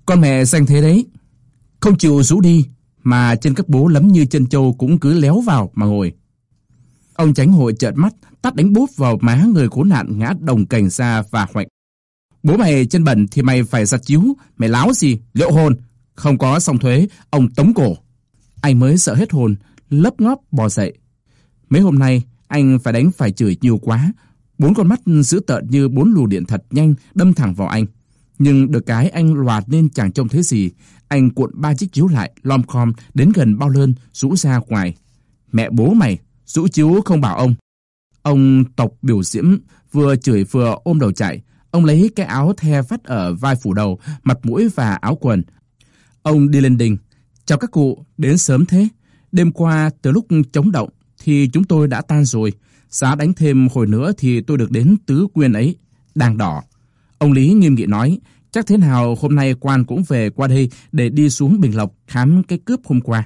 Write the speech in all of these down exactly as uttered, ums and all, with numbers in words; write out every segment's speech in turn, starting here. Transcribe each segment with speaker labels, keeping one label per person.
Speaker 1: Con mẹ xanh thế đấy, không chịu rũ đi, mà chân các bố lắm như chân trâu cũng cứ léo vào mà ngồi. Ông Chánh hội trợn mắt, tát đánh bốp vào má người khốn nạn ngã đồng cành ra và hoạch. Bố mày chân bẩn thì mày phải giặt chiếu, mày láo gì, liệu hồn, không có xong thuế, ông tống cổ. Anh mới sợ hết hồn, lấp ngóp bò dậy. Mấy hôm nay, anh phải đánh phải chửi nhiều quá, bốn con mắt dữ tợn như bốn lù điện thật nhanh đâm thẳng vào anh. Nhưng được cái anh loạt nên chẳng trông thấy gì. Anh cuộn ba chiếc chiếu lại, lom khom đến gần bao lơn, rũ ra ngoài. Mẹ bố mày, rũ chiếu không bảo ông. Ông Tộc biểu diễm vừa chửi vừa ôm đầu chạy. Ông lấy cái áo the vắt ở vai phủ đầu, mặt mũi và áo quần. Ông đi lên đình. Chào các cụ, đến sớm thế. Đêm qua từ lúc chống động thì chúng tôi đã tan rồi. Giá đánh thêm hồi nữa thì tôi được đến tứ quyên ấy, đàng đỏ. Ông Lý nghiêm nghị nói, chắc thế nào hôm nay quan cũng về qua đây để đi xuống Bình Lộc khám cái cướp hôm qua.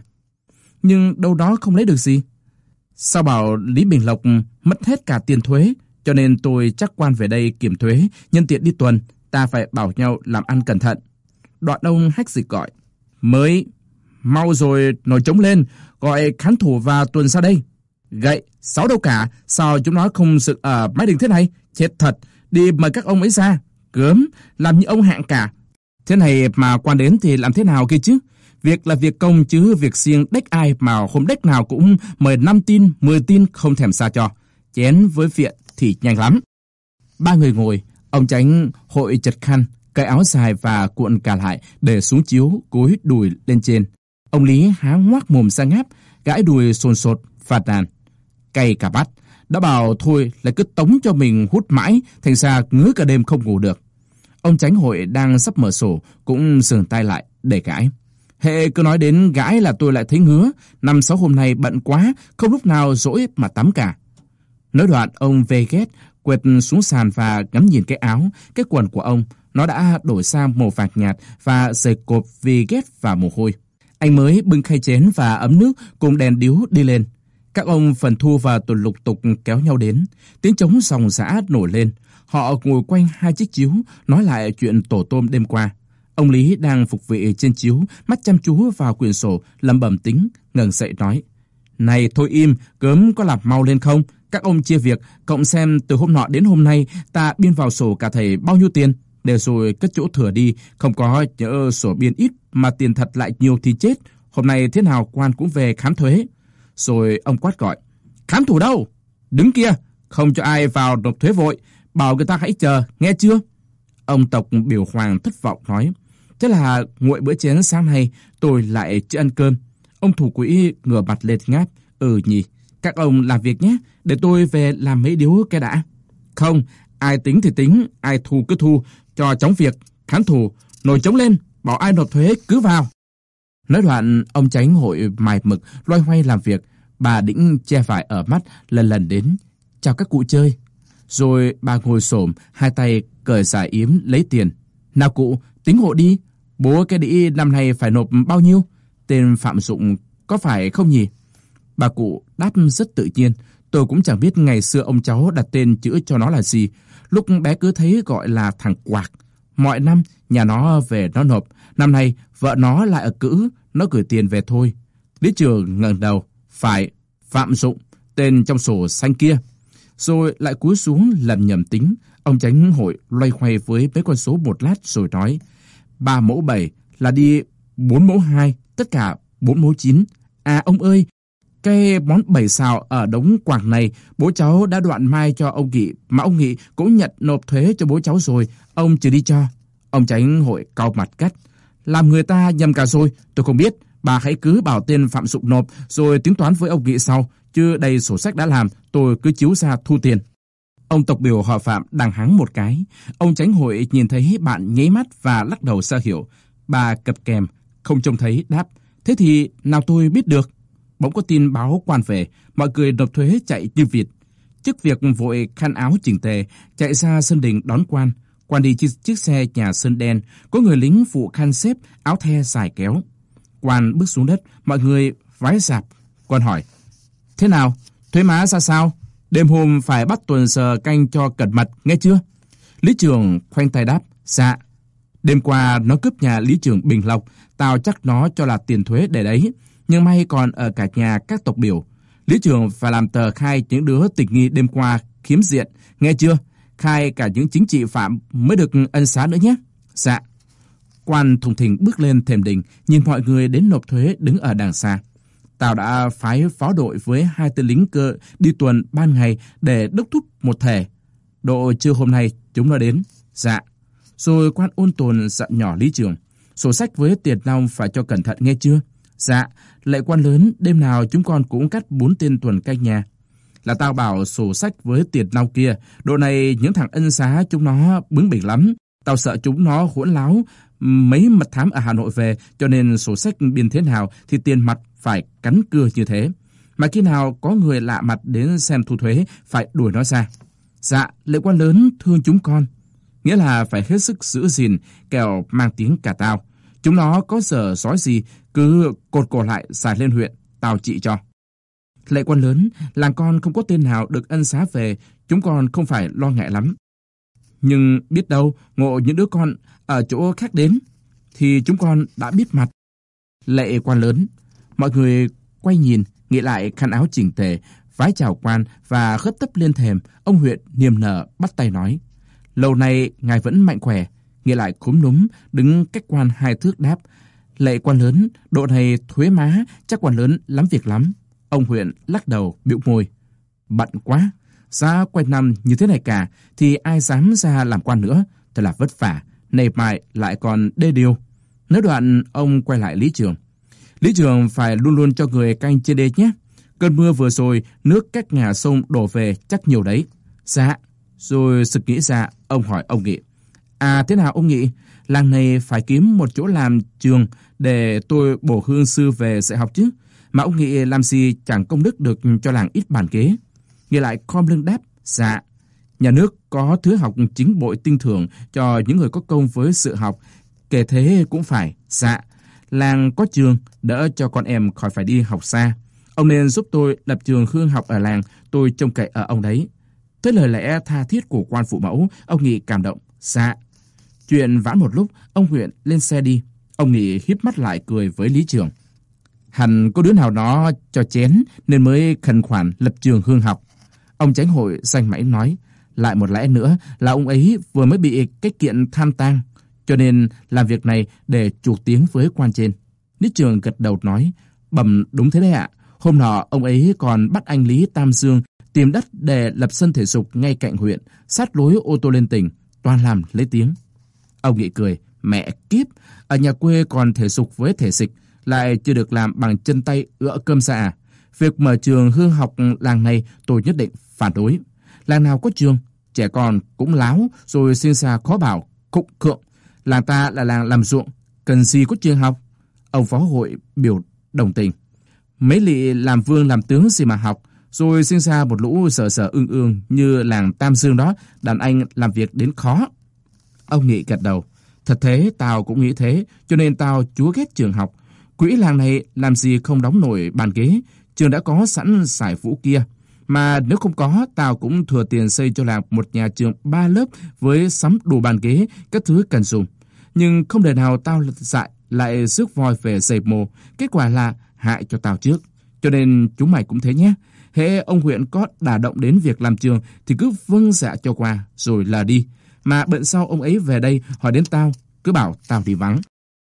Speaker 1: Nhưng đâu đó không lấy được gì. Sao bảo Lý Bình Lộc mất hết cả tiền thuế, cho nên tôi chắc quan về đây kiểm thuế, nhân tiện đi tuần, ta phải bảo nhau làm ăn cẩn thận. Đoạn ông hách dịch gọi, mới, mau rồi nổi trống lên, gọi khán thủ và tuần ra đây. Gậy, sáu đâu cả, sao chúng nó không sự ở mái đình thế này, chết thật, đi mời các ông ấy ra. Gớm, làm như ông hạng cả. Thế này mà quan đến thì làm thế nào kia chứ? Việc là việc công chứ việc riêng đếch ai mà hôm đếch nào cũng mời năm tin, mười tin không thèm xa cho. Chén với viện thì nhanh lắm. Ba người ngồi, ông Chánh hội chật khăn, cái áo dài và cuộn cả lại để xuống chiếu, cúi đùi lên trên. Ông Lý há ngoác mồm ra ngáp, gãi đùi sồn sột, phạt nàn. Cay cả bát. Đã bảo thôi lại cứ tống cho mình hút mãi, thành ra ngứa cả đêm không ngủ được. Ông Chánh hội đang sắp mở sổ, cũng dừng tay lại để gãi. Hệ cứ nói đến gãi là tôi lại thấy ngứa, năm sáu hôm nay bận quá, không lúc nào rỗi mà tắm cả. Nói đoạn ông về ghét, quệt xuống sàn và ngắm nhìn cái áo, cái quần của ông, nó đã đổi sang màu vàng nhạt và dày cộp vì ghét và mồ hôi. Anh mới bưng khay chén và ấm nước cùng đèn điếu đi lên. Các ông Phần Thu và Tuần lục tục kéo nhau đến, tiếng trống ròng rã nổi lên. Họ ngồi quanh hai chiếc chiếu, nói lại chuyện tổ tôm đêm qua. Ông Lý đang phục vị trên chiếu, mắt chăm chú vào quyển sổ, lẩm bẩm tính, ngẩng dậy nói: Này thôi im, cớm có làm mau lên không? Các ông chia việc, cộng xem từ hôm nọ đến hôm nay ta biên vào sổ cả thầy bao nhiêu tiền, để rồi cất chỗ thừa đi, không có nhỡ sổ biên ít mà tiền thật lại nhiều thì chết. Hôm nay thế nào quan cũng về khám thuế. Rồi ông quát gọi: Khám thủ đâu? Đứng kia, không cho ai vào nộp thuế vội, bảo người ta hãy chờ, nghe chưa? Ông Tộc biểu hoàng thất vọng nói: Thế là nguội bữa chén sáng nay tôi lại chưa ăn cơm. Ông thủ quỹ ngửa mặt lên ngáp: Ừ nhỉ, các ông làm việc nhé, để tôi về làm mấy điếu cái đã. Không, ai tính thì tính, ai thu cứ thu, cho chóng việc. Khán thủ, nổi trống lên, bảo ai nộp thuế cứ vào. Nói đoạn, ông Chánh hội mài mực, loay hoay làm việc. Bà Đĩnh che vải ở mắt, lần lần đến: Chào các cụ chơi. Rồi bà ngồi xổm, hai tay cởi giải yếm lấy tiền. Nào cụ, tính hộ đi. Bố cái đĩ năm nay phải nộp bao nhiêu? Tên Phạm Dụng có phải không nhỉ? Bà cụ đáp rất tự nhiên. Tôi cũng chẳng biết ngày xưa ông cháu đặt tên chữ cho nó là gì. Lúc bé cứ thấy gọi là thằng Quạc. Mọi năm nhà nó về nó nộp. Năm nay vợ nó lại ở cữ, nó gửi tiền về thôi. Lý Trường ngẩng đầu: Phải, Phạm Dụng, tên trong sổ xanh kia. Rồi lại cúi xuống lầm nhầm tính. Ông Chánh hội loay hoay với mấy con số một lát rồi nói: Ba mẫu bảy là đi bốn mẫu hai, tất cả bốn mẫu chín. À ông ơi, cái món bảy xào ở đống quảng này bố cháu đã đoạn mai cho ông Nghị, mà ông Nghị cũng nhận nộp thuế cho bố cháu rồi, ông chưa đi cho. Ông Chánh hội cau mặt gắt: Làm người ta nhầm cả rồi, tôi không biết. Bà hãy cứ bảo tên Phạm Dụng nộp, rồi tính toán với ông Nghị sau, chứ đây sổ sách đã làm, tôi cứ chiếu ra thu tiền. Ông Tộc biểu họ Phạm đằng hắng một cái. Ông Chánh hội nhìn thấy bạn nháy mắt và lắc đầu ra hiệu. Bà cập kèm, không trông thấy, đáp: Thế thì nào tôi biết được. Bỗng có tin báo quan về, mọi người nộp thuế chạy như vịt. Chức việc vội khăn áo chỉnh tề, chạy ra sân đình đón quan. Quan đi chiếc, chiếc xe nhà sơn đen, có người lính phụ khăn xếp, áo the dài kéo. Quan bước xuống đất, mọi người vái rạp. Quan hỏi: Thế nào, thuế má ra sao? Đêm hôm phải bắt tuần sờ canh cho cẩn mật, nghe chưa? Lý Trường khoanh tay đáp: Dạ. Đêm qua nó cướp nhà lý trưởng Bình Lộc, tao chắc nó cho là tiền thuế để đấy. Nhưng may còn ở cả nhà các tộc biểu. Lý trưởng phải làm tờ khai những đứa tình nghi đêm qua khiếm diện, nghe chưa? Khai cả những chính trị phạm mới được ân xá nữa nhé. Dạ. Quan thùng thình bước lên thềm đình, nhìn mọi người đến nộp thuế đứng ở đằng xa. Tao đã phái phó đội với hai tên lính cơ đi tuần ban ngày để đốc thúc một thể. Độ trưa hôm nay chúng nó đến. Dạ. Rồi quan ôn tồn dặn nhỏ lý trưởng. Sổ sách với tiền nong phải cho cẩn thận nghe chưa? Dạ. Lệ quan lớn, đêm nào chúng con cũng cắt bốn tên tuần canh nhà. Là tao bảo sổ sách với tiền nong kia, độ này những thằng ân xá chúng nó bướng bỉnh lắm. Tao sợ chúng nó hỗn láo mấy mật thám ở Hà Nội về, cho nên sổ sách biên thế nào thì tiền mặt phải cắn cưa như thế. Mà khi nào có người lạ mặt đến xem thu thuế, phải đuổi nó ra. Dạ, lệ quan lớn thương chúng con. Nghĩa là phải hết sức giữ gìn, kẻo mang tiếng cả tao. Chúng nó có dở dói gì, cứ cột cổ lại xài lên huyện, tao trị cho. Lệ quan lớn, làng con không có tên nào được ân xá về, chúng con không phải lo ngại lắm. Nhưng biết đâu, ngộ những đứa con ở chỗ khác đến, thì chúng con đã biết mặt. Lệ quan lớn, mọi người quay nhìn, nghĩ lại khăn áo chỉnh tề, vái chào quan và khất tấp lên thềm. Ông huyện niềm nở bắt tay nói: Lâu nay ngài vẫn mạnh khỏe. Nghĩ lại cúm núm, đứng cách quan hai thước đáp: Lệ quan lớn, độ này thuế má, chắc quan lớn lắm việc lắm. Ông huyện lắc đầu bĩu môi: Bận quá, ra quanh năm như thế này cả, thì ai dám ra làm quan nữa, thật là vất vả, này mai lại còn đê điều. Nói đoạn, ông quay lại lý trường. Lý trường phải luôn luôn cho người canh trên đê nhé. Cơn mưa vừa rồi, nước cách ngả sông đổ về chắc nhiều đấy. Dạ. Rồi sực nghĩ ra, ông hỏi ông Nghị: À thế nào ông Nghị, làng này phải kiếm một chỗ làm trường để tôi bổ hương sư về dạy học chứ. Mà ông Nghị làm gì chẳng công đức được cho làng ít bàn ghế. Nghị lại khom lưng đáp: Dạ. Nhà nước có thứ học chính bội tinh thưởng cho những người có công với sự học, kể thế cũng phải. Dạ. Làng có trường, đỡ cho con em khỏi phải đi học xa. Ông nên giúp tôi lập trường hương học ở làng, tôi trông cậy ở ông đấy. Tới lời lẽ tha thiết của quan phụ mẫu, ông Nghị cảm động. Dạ. Chuyện vãn một lúc, ông huyện lên xe đi. Ông Nghị híp mắt lại cười với lý trường. Hẳn có đứa nào đó cho chén nên mới khẩn khoản lập trường hương học. Ông chánh hội danh mãnh nói: Lại một lẽ nữa là ông ấy vừa mới bị cái kiện tham tang, cho nên làm việc này để chuộc tiếng với quan trên. Lý trường gật đầu nói: Bẩm đúng thế đấy ạ. Hôm nọ ông ấy còn bắt anh Lý Tam Dương tìm đất để lập sân thể dục ngay cạnh huyện, sát lối ô tô lên tỉnh, toàn làm lấy tiếng. Ông Nghị cười: Mẹ kiếp, ở nhà quê còn thể dục với thể dịch, lại chưa được làm bằng chân tay ựa cơm xa à? Việc mở trường hương học làng này tôi nhất định phản đối. Làng nào có trường, trẻ con cũng láo, rồi sinh ra khó bảo, khụng khượng. Làng ta là làng làm ruộng, cần gì có trường học? Ông phó hội biểu đồng tình. Mấy lị làm vương làm tướng gì mà học, rồi sinh ra một lũ sở sở ương ương như làng Tam Dương đó, đàn anh làm việc đến khó. Ông Nghị gật đầu. Thật thế, tao cũng nghĩ thế, cho nên tao chúa ghét trường học. Quỹ làng này làm gì không đóng nổi bàn ghế, trường đã có sẵn giải vũ kia. Mà nếu không có, tao cũng thừa tiền xây cho làng một nhà trường ba lớp với sắm đủ bàn ghế, các thứ cần dùng. Nhưng không đời nào tao dại lại rước voi về giày mồ, kết quả là hại cho tao trước. Cho nên chúng mày cũng thế nhé. Hễ ông huyện có đả động đến việc làm trường thì cứ vâng dạ cho qua rồi là đi. Mà bận sau ông ấy về đây hỏi đến tao, cứ bảo tao đi vắng.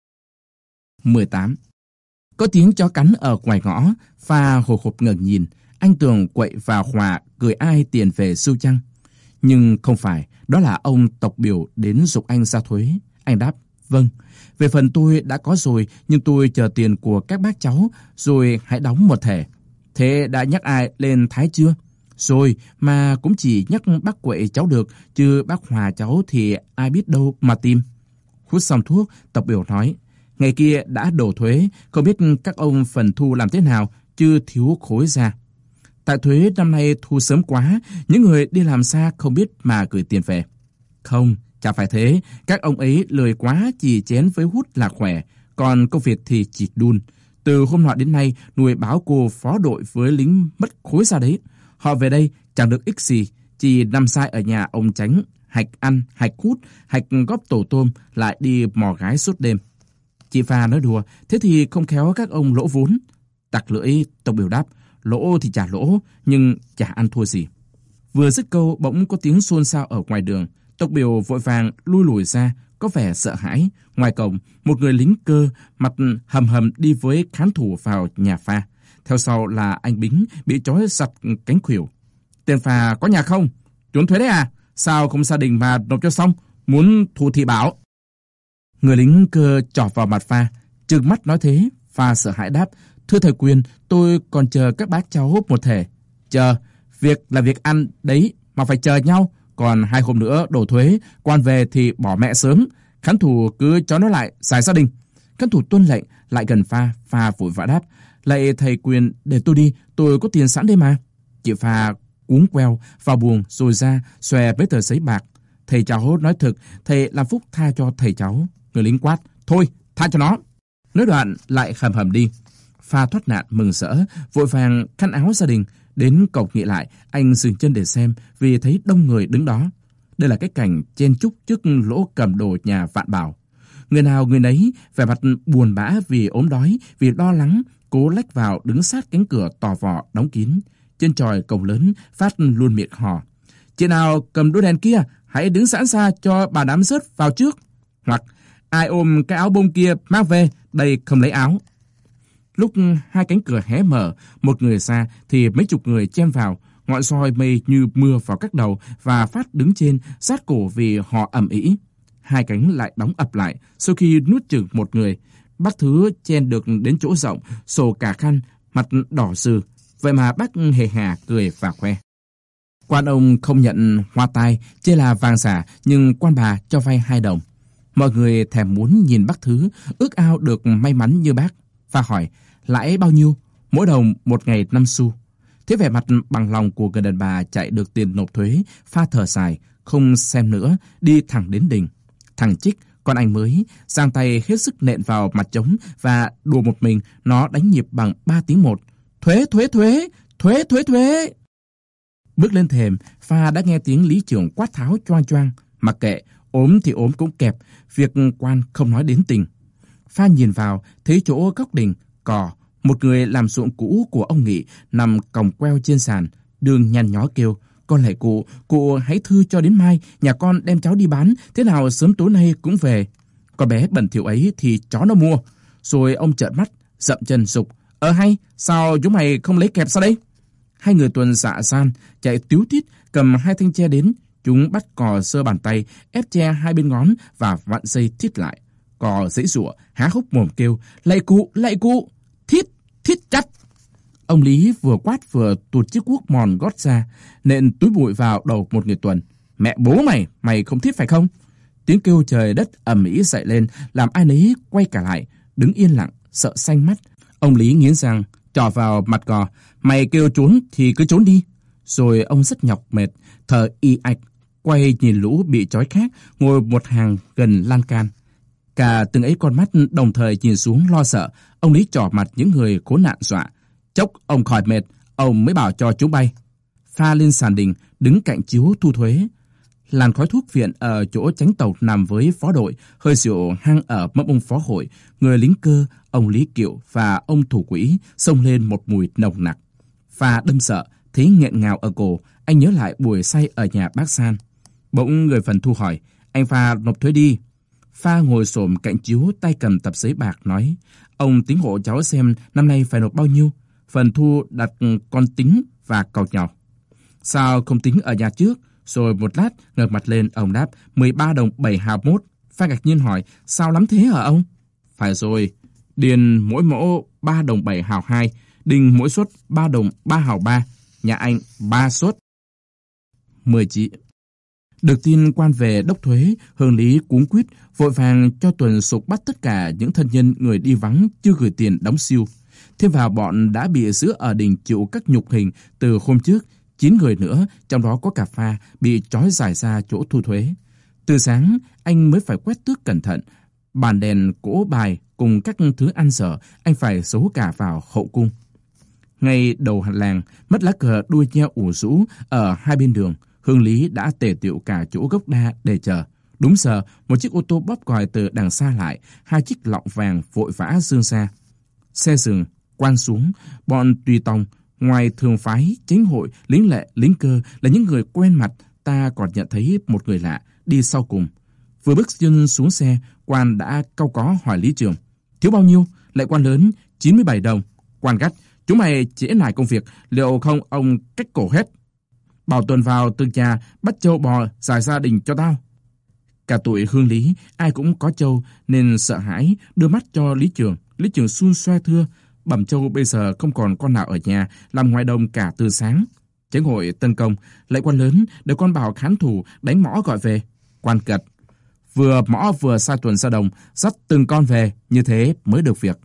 Speaker 1: mười tám. Có tiếng chó cắn ở ngoài ngõ, Pha hồi hộp ngẩng nhìn. Anh Tường quậy vào Hòa cười ai tiền về sưu chăng. Nhưng không phải, đó là ông tộc biểu đến giục anh ra thuế. Anh đáp: Vâng, về phần tôi đã có rồi, nhưng tôi chờ tiền của các bác cháu, rồi hãy đóng một thẻ. Thế đã nhắc ai lên thái chưa? Rồi, mà cũng chỉ nhắc bác Quậy cháu được, chứ bác Hòa cháu thì ai biết đâu mà tìm. Hút xong thuốc, tộc biểu nói: Ngày kia đã đổ thuế, không biết các ông phần thu làm thế nào, chứ thiếu khối ra. Tại thuế năm nay thu sớm quá, những người đi làm xa không biết mà gửi tiền về. Không, chả phải thế, các ông ấy lười quá, chỉ chén với hút là khỏe, còn công việc thì chỉ đun. Từ hôm nọ đến nay, nuôi báo cô phó đội với lính mất khối ra đấy. Họ về đây chẳng được ích gì, chỉ nằm sai ở nhà ông Chánh hạch ăn, hạch hút, hạch góp tổ tôm, lại đi mò gái suốt đêm. Chị Pha nói đùa, thế thì không khéo các ông lỗ vốn. Tặc lưỡi, Tộc Biểu đáp, lỗ thì chả lỗ, nhưng chả ăn thua gì. Vừa dứt câu, bỗng có tiếng xôn xao ở ngoài đường. Tộc Biểu vội vàng lui lùi ra, có vẻ sợ hãi. Ngoài cổng, một người lính cơ, mặt hầm hầm đi với khán thủ vào nhà Pha. Theo sau là anh Bính bị trói sặt cánh khuỷu. Tên Pha có nhà không? Trốn thuế đấy à? Sao không gia đình mà nộp cho xong? Muốn thu thì bảo. Người lính cơ chọc vào mặt Pha, trừng mắt nói thế. Pha sợ hãi đáp, thưa thầy Quyền, tôi còn chờ các bác cháu một thể. Chờ, việc là việc ăn đấy mà phải chờ nhau. Còn hai hôm nữa đổ thuế, quan về thì bỏ mẹ sớm. Khán thủ cứ cho nó lại, xài gia đình. Khán thủ tuân lệnh, lại gần Pha. Pha vội vã đáp, lạy thầy Quyền, để tôi đi, tôi có tiền sẵn đây mà. Chị Pha cuống queo vào buồng rồi ra xòe mấy tờ giấy bạc. Thầy cháu nói thực, thầy làm phúc tha cho thầy cháu. Người lính quát, thôi tha cho nó. Nói đoạn lại hầm hầm đi. Pha thoát nạn mừng rỡ, vội vàng khăn áo gia đình. Đến cổng nghị lại, anh dừng chân để xem vì thấy đông người đứng đó. Đây là cái cảnh chen chúc trước lỗ cầm đồ nhà Vạn Bảo. Người nào người nấy vẻ mặt buồn bã vì ốm đói, vì lo lắng, cố lách vào đứng sát cánh cửa tò vò đóng kín. Trên chòi cổng lớn phát luôn miệng hò, chị nào cầm đôi đèn kia hãy đứng sẵn xa cho bà đám rớt vào trước, hoặc ai ôm cái áo bông kia mang về, đây không lấy áo. Lúc hai cánh cửa hé mở, một người ra thì mấy chục người chen vào, ngọn soi mây như mưa vào các đầu và Phát đứng trên sát cổ vì họ ầm ĩ. Hai cánh lại đóng ập lại sau khi nuốt chửng một người. Bác Thứ chen được đến chỗ rộng, sổ cả khăn, mặt đỏ rừ. Vậy mà bác hề hà cười và khoe. Quan ông không nhận hoa tai, chê là vàng giả, nhưng quan bà cho vay hai đồng. Mọi người thèm muốn nhìn bác Thứ, ước ao được may mắn như bác. Và hỏi, lãi bao nhiêu? Mỗi đồng một ngày năm xu. Thế vẻ mặt bằng lòng của người đàn bà chạy được tiền nộp thuế, Pha thở dài, không xem nữa, đi thẳng đến đình. Thằng Trích, con anh mới, giang tay hết sức nện vào mặt trống và đùa một mình, nó đánh nhịp bằng ba tiếng một. Thuế, thuế, thuế, thuế, thuế, thuế. Bước lên thềm, Pha đã nghe tiếng lý trưởng quát tháo choang choang. Mặc kệ, ốm thì ốm cũng kẹp, việc quan không nói đến tình. Pha nhìn vào, thấy chỗ góc đình, cò, một người làm ruộng cũ của ông Nghị nằm còng queo trên sàn, đường nhăn nhó kêu, con lạy cụ, cụ hãy thư cho đến mai, nhà con đem cháu đi bán, thế nào sớm tối nay cũng về. Con bé bẩn thỉu ấy thì chó nó mua. Rồi ông trợn mắt, dậm chân sục, ờ hay, sao chúng mày không lấy kẹp sao đây? Hai người tuần dạ san, chạy tíu tít, cầm hai thanh tre đến, chúng bắt cò sơ bàn tay, ép tre hai bên ngón và vặn dây thít lại. Cò giãy giụa, há hốc mồm kêu, lạy cụ, lạy cụ, thít, thít chặt. Ông Lý vừa quát vừa tụt chiếc cuốc mòn gót ra, nện túi bụi vào đầu một người tuần. Mẹ bố mày, mày không thít phải không? Tiếng kêu trời đất ầm ĩ dậy lên, làm ai nấy quay cả lại, đứng yên lặng, sợ xanh mắt. Ông Lý nghiến răng, trỏ vào mặt cò, mày kêu trốn thì cứ trốn đi. Rồi ông rất nhọc mệt, thở y ạch, quay nhìn lũ bị trói khác, ngồi một hàng gần lan can. Cả từng ấy con mắt đồng thời nhìn xuống lo sợ, ông Lý trỏ mặt những người khốn nạn dọa. Chốc ông khỏi mệt, ông mới bảo cho chúng bay. Pha lên sàn đình, đứng cạnh chiếu thu thuế. Làn khói thuốc viện ở chỗ chánh tàu nằm với phó đội, hơi rượu hăng ở mâm ông phó hội, người lính cơ, ông Lý Kiệu và ông thủ quỹ xông lên một mùi nồng nặc. Pha đâm sợ, thấy nghẹn ngào ở cổ, anh nhớ lại buổi say ở nhà bác San. Bỗng người phần thu hỏi, anh Pha nộp thuế đi. Pha ngồi xổm cạnh chiếu, tay cầm tập giấy bạc nói, ông tính hộ cháu xem năm nay phải nộp bao nhiêu. Phần thu đặt con tính và cau nhàu. Sao không tính ở nhà trước? Rồi một lát ngẩng mặt lên, ông đáp mười ba đồng bảy hào mốt. Pha ngạc nhiên hỏi, sao lắm thế hả ông? Phải rồi, điền mỗi mẫu ba đồng bảy hào hai, đinh mỗi suất ba đồng ba hào ba, nhà anh ba suất. Mười chị. Được tin quan về đốc thuế, Hương Lý cuống quýt vội vàng cho tuần sục bắt tất cả những thân nhân người đi vắng chưa gửi tiền đóng siêu. Thêm vào bọn đã bị giữ ở đình chịu các nhục hình từ hôm trước, chín người nữa, trong đó có cả Pha, bị trói dài ra chỗ thu thuế. Từ sáng, anh mới phải quét tước cẩn thận. Bàn đèn, cỗ bài cùng các thứ ăn dở, anh phải giấu cả vào hậu cung. Ngay đầu làng, mất lá cờ đuôi nheo ủ rũ ở hai bên đường. Hương Lý đã tề tựu cả chỗ gốc đa để chờ. Đúng giờ, một chiếc ô tô bóp còi từ đằng xa lại, hai chiếc lọng vàng vội vã dương xa. Xe dừng, quan xuống, bọn tùy tòng, ngoài thường phái, chính hội, lính lệ, lính cơ là những người quen mặt, ta còn nhận thấy một người lạ đi sau cùng. Vừa bước chân xuống xe, quan đã cau có hỏi Lý Trường. Thiếu bao nhiêu? Lại quan lớn, chín mươi bảy đồng. Quan gắt, chúng mày trễ nải công việc, liệu không ông cách cổ hết. Bảo Tuần vào từng nhà, bắt trâu bò, giải gia đình cho tao. Cả tụi Hương Lý, ai cũng có trâu, nên sợ hãi, đưa mắt cho Lý Trường. Lý Trường xun xoe thưa, bẩm trâu bây giờ không còn con nào ở nhà, làm ngoài đồng cả từ sáng. Chánh hội tấn công, lại quan lớn, để con bảo khán thủ, đánh mõ gọi về. Quan cật, vừa mõ vừa sai tuần ra đồng, dắt từng con về, như thế mới được việc.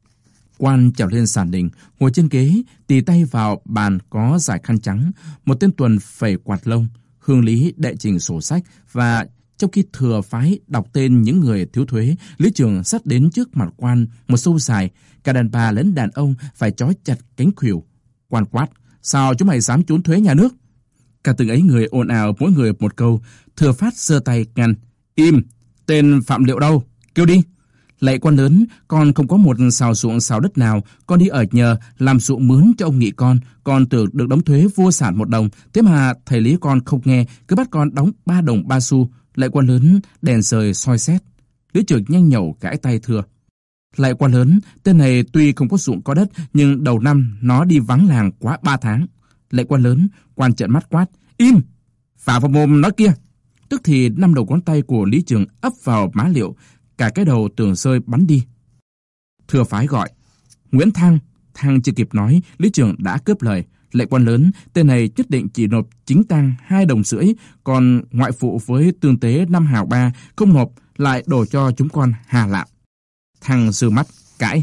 Speaker 1: Quan trèo lên sàn đình, ngồi trên ghế, tì tay vào bàn có dải khăn trắng, một tên tuần phẩy quạt lông. Hương Lý đệ trình sổ sách và trong khi thừa phái đọc tên những người thiếu thuế, Lý Trường sắt đến trước mặt quan một xâu dài, cả đàn bà lẫn đàn ông phải trói chặt cánh khuỷu. Quan quát, sao chúng mày dám trốn thuế nhà nước? Cả từng ấy người ồn ào mỗi người một câu. Thừa phát giơ tay ngăn, im, tên Phạm Liệu đâu, kêu đi. Lạy quan lớn, con không có một xào ruộng xào đất nào, con đi ở nhờ làm ruộng mướn cho ông nghị con, con tưởng được đóng thuế vô sản một đồng, thế mà thầy Lý con không nghe, cứ bắt con đóng ba đồng ba xu. Lại quan lớn đèn rời soi xét. Lý Trường nhanh nhẩu gãi tay thưa. Lại quan lớn, tên này tuy không có ruộng có đất, nhưng đầu năm nó đi vắng làng quá ba tháng. Lại quan lớn, quan trợn mắt quát, im, phả vào mồm nó kia. Tức thì năm đầu ngón tay của Lý Trường ấp vào má Liệu, cả cái đầu tưởng rơi bắn đi. Thừa phái gọi, Nguyễn Thăng. Thăng chưa kịp nói, Lý Trường đã cướp lời. Lệ quan lớn, tên này nhất định chỉ nộp chính tang hai đồng rưỡi, còn ngoại phụ với tương tế năm hào ba không nộp, lại đổ cho chúng con hà lạm. Thằng sừ mắt cãi,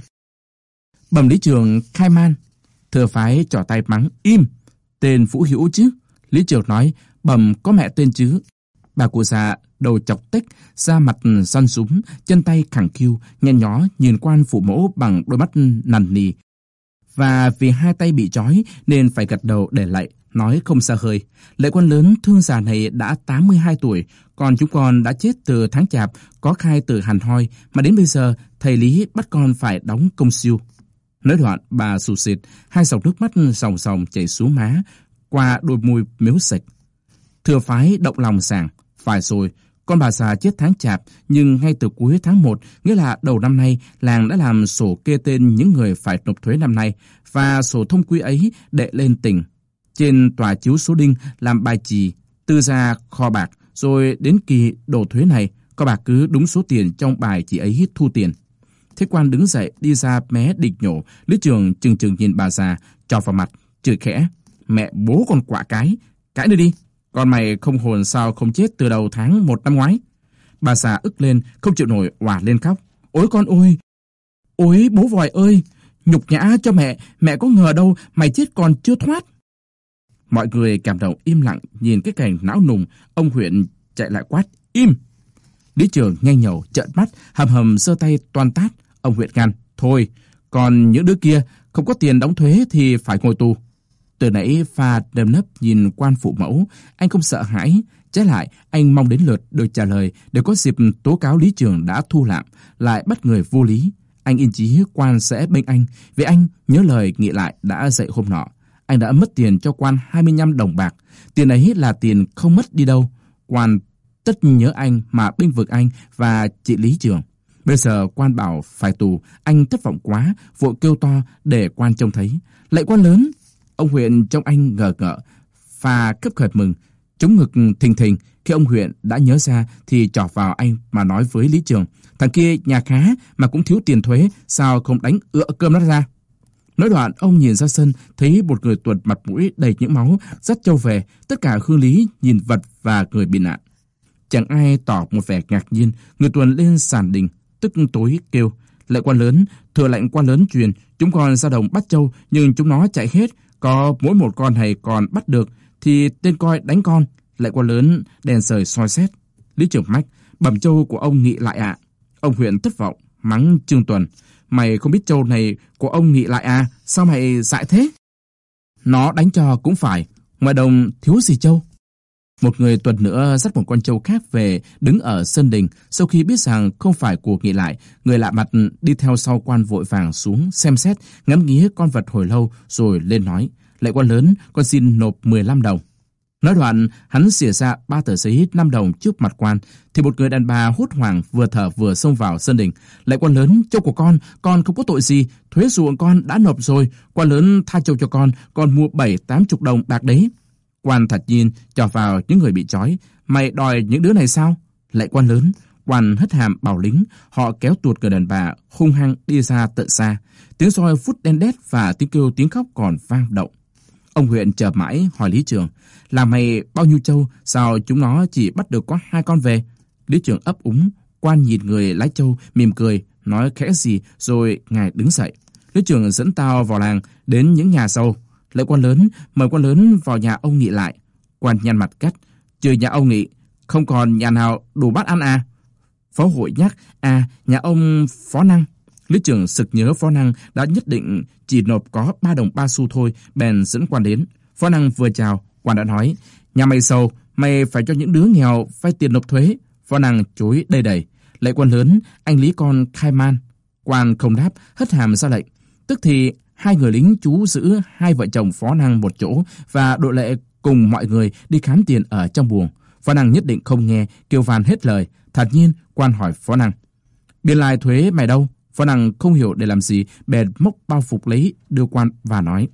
Speaker 1: bẩm Lý Trường khai man. Thừa phái trỏ tay mắng, im, tên Phú Hữu chứ. Lý Trường nói, bẩm có mẹ tên chứ. Bà cụ già đầu chọc tích, da mặt săn súng, chân tay khẳng khiu, nhăn nhó nhìn quan phụ mẫu bằng đôi mắt nằn nì. Và vì hai tay bị trói nên phải gật đầu để lạy, nói không xa hơi. Lệ quan lớn thương già này đã tám mươi hai tuổi, còn chúng con đã chết từ tháng chạp, có khai từ hàn hoi, mà đến bây giờ thầy Lý bắt con phải đóng công siêu. Nói đoạn bà sụt sịt, hai dòng nước mắt sòng sòng chảy xuống má, qua đôi môi mếu sạch. Thừa phái động lòng sảng, phải rồi, con bà già chết tháng chạp, nhưng ngay từ cuối tháng một, nghĩa là đầu năm nay, làng đã làm sổ kê tên những người phải nộp thuế năm nay, và sổ thông quy ấy đệ lên tỉnh. Trên tòa chiếu số đinh làm bài chì, tư ra kho bạc, rồi đến kỳ đổ thuế này, kho bạc cứ đúng số tiền trong bài chỉ ấy thu tiền. Thế quan đứng dậy đi ra mé địch nhổ, Lý Trường chừng chừng nhìn bà già, chọc vào mặt, chửi khẽ, mẹ bố con quạ cái, cãi nữa đi. Con mày không hồn sao không chết từ đầu tháng một năm ngoái. Bà già ức lên, không chịu nổi, òa lên khóc. Ôi con ơi! Ôi bố vòi ơi! Nhục nhã cho mẹ, mẹ có ngờ đâu mày chết còn chưa thoát. Mọi người cảm động im lặng nhìn cái cảnh não nùng, ông huyện chạy lại quát, im! Lý Trường nhanh nhẩu trợn mắt, hầm hầm giơ tay toan tát. Ông huyện ngăn, thôi, còn những đứa kia không có tiền đóng thuế thì phải ngồi tù. Từ nãy pha đầm nấp nhìn quan phụ mẫu, anh không sợ hãi, trái lại anh mong đến lượt được trả lời để có dịp tố cáo Lý Trường đã thu lạm, lại bắt người vô lý. Anh yên chí quan sẽ bênh anh, vì anh nhớ lời nghị lại đã dạy hôm nọ. Anh đã mất tiền cho quan hai mươi lăm đồng bạc, tiền ấy là tiền không mất đi đâu. Quan tất nhớ anh mà bênh vực anh và chị Lý Trường. Bây giờ quan bảo phải tù, anh thất vọng quá, vội kêu to để quan trông thấy. Lạy quan lớn! Ông huyện trông anh ngờ ngợ, pha cấp khởi mừng, chống ngực thình thình. Khi ông huyện đã nhớ ra thì chọc vào anh mà nói với Lý Trường, thằng kia nhà khá mà cũng thiếu tiền thuế, sao không đánh ựa cơm nó ra. Nói đoạn ông nhìn ra sân, thấy một người tuột mặt mũi đầy những máu, dắt trâu về. Tất cả Hương Lý nhìn vật và người bị nạn. Chẳng ai tỏ một vẻ ngạc nhiên. Người tuần lên sàn đình, tức tối kêu, lạy quan lớn, thừa lệnh quan lớn truyền, chúng con ra đồng bắt trâu, nhưng chúng nó chạy hết. Có mỗi một con này còn bắt được thì tên coi đánh con. Lại quan lớn đèn sời soi xét. Lý Trường mách, bẩm trâu của ông nghị lại ạ. Ông huyện thất vọng mắng Trương Tuần, mày không biết trâu này của ông nghị lại à, sao mày dại thế? Nó đánh cho cũng phải, ngoài đồng thiếu gì trâu. Một người tuần nữa dắt một con trâu khác về đứng ở sân đình. Sau khi biết rằng không phải cuộc nghị lại, người lạ mặt đi theo sau quan vội vàng xuống xem xét, ngắm nghía con vật hồi lâu rồi lên nói: Lạy quan lớn, con xin nộp mười lăm đồng. Nói đoạn, hắn xỉa ra ba tờ giấy năm đồng trước mặt quan, thì một người đàn bà hốt hoảng vừa thở vừa xông vào sân đình. Lạy quan lớn, trâu của con, con không có tội gì, thuế ruộng con đã nộp rồi, quan lớn tha trâu cho con, con mua bảy tám chục đồng bạc đấy. Quan thật nhiên cho vào những người bị trói. Mày đòi những đứa này sao? Lạy quan lớn. Quan hất hàm bảo lính. Họ kéo tuột người đàn bà hung hăng đi ra tận xa. Tiếng roi phút đen đét và tiếng kêu tiếng khóc còn vang động. Ông huyện chờ mãi hỏi Lý Trường: Là mày bao nhiêu trâu? Sao chúng nó chỉ bắt được có hai con về? Lý Trường ấp úng. Quan nhìn người lái trâu mỉm cười, nói khẽ gì rồi ngài đứng dậy. Lý Trường dẫn tao vào làng đến những nhà sau. Lạy quan lớn, mời quan lớn vào nhà ông nghị lại. Quan nhăn mặt cắt: Trừ nhà ông nghị, không còn nhà nào đủ bát ăn à? Phó hội nhắc: À, nhà ông Phó Năng. Lý Trường sực nhớ Phó Năng đã nhất định chỉ nộp có ba đồng ba xu thôi, bèn dẫn quan đến. Phó Năng vừa chào, quan đã nói: Nhà mày sầu, mày phải cho những đứa nghèo vay tiền nộp thuế. Phó Năng chối đầy đầy: Lạy quan lớn, anh lý con khai man. Quan không đáp, hất hàm ra lệnh. Tức thì hai người lính trú giữ hai vợ chồng Phó Năng một chỗ và đội lệ cùng mọi người đi khám tiền ở trong buồng. Phó Năng nhất định không nghe, kêu van hết lời. Thật nhiên, quan hỏi Phó Năng: Biên lai thuế mày đâu? Phó Năng không hiểu để làm gì, bèn móc bao phục lấy đưa quan và nói: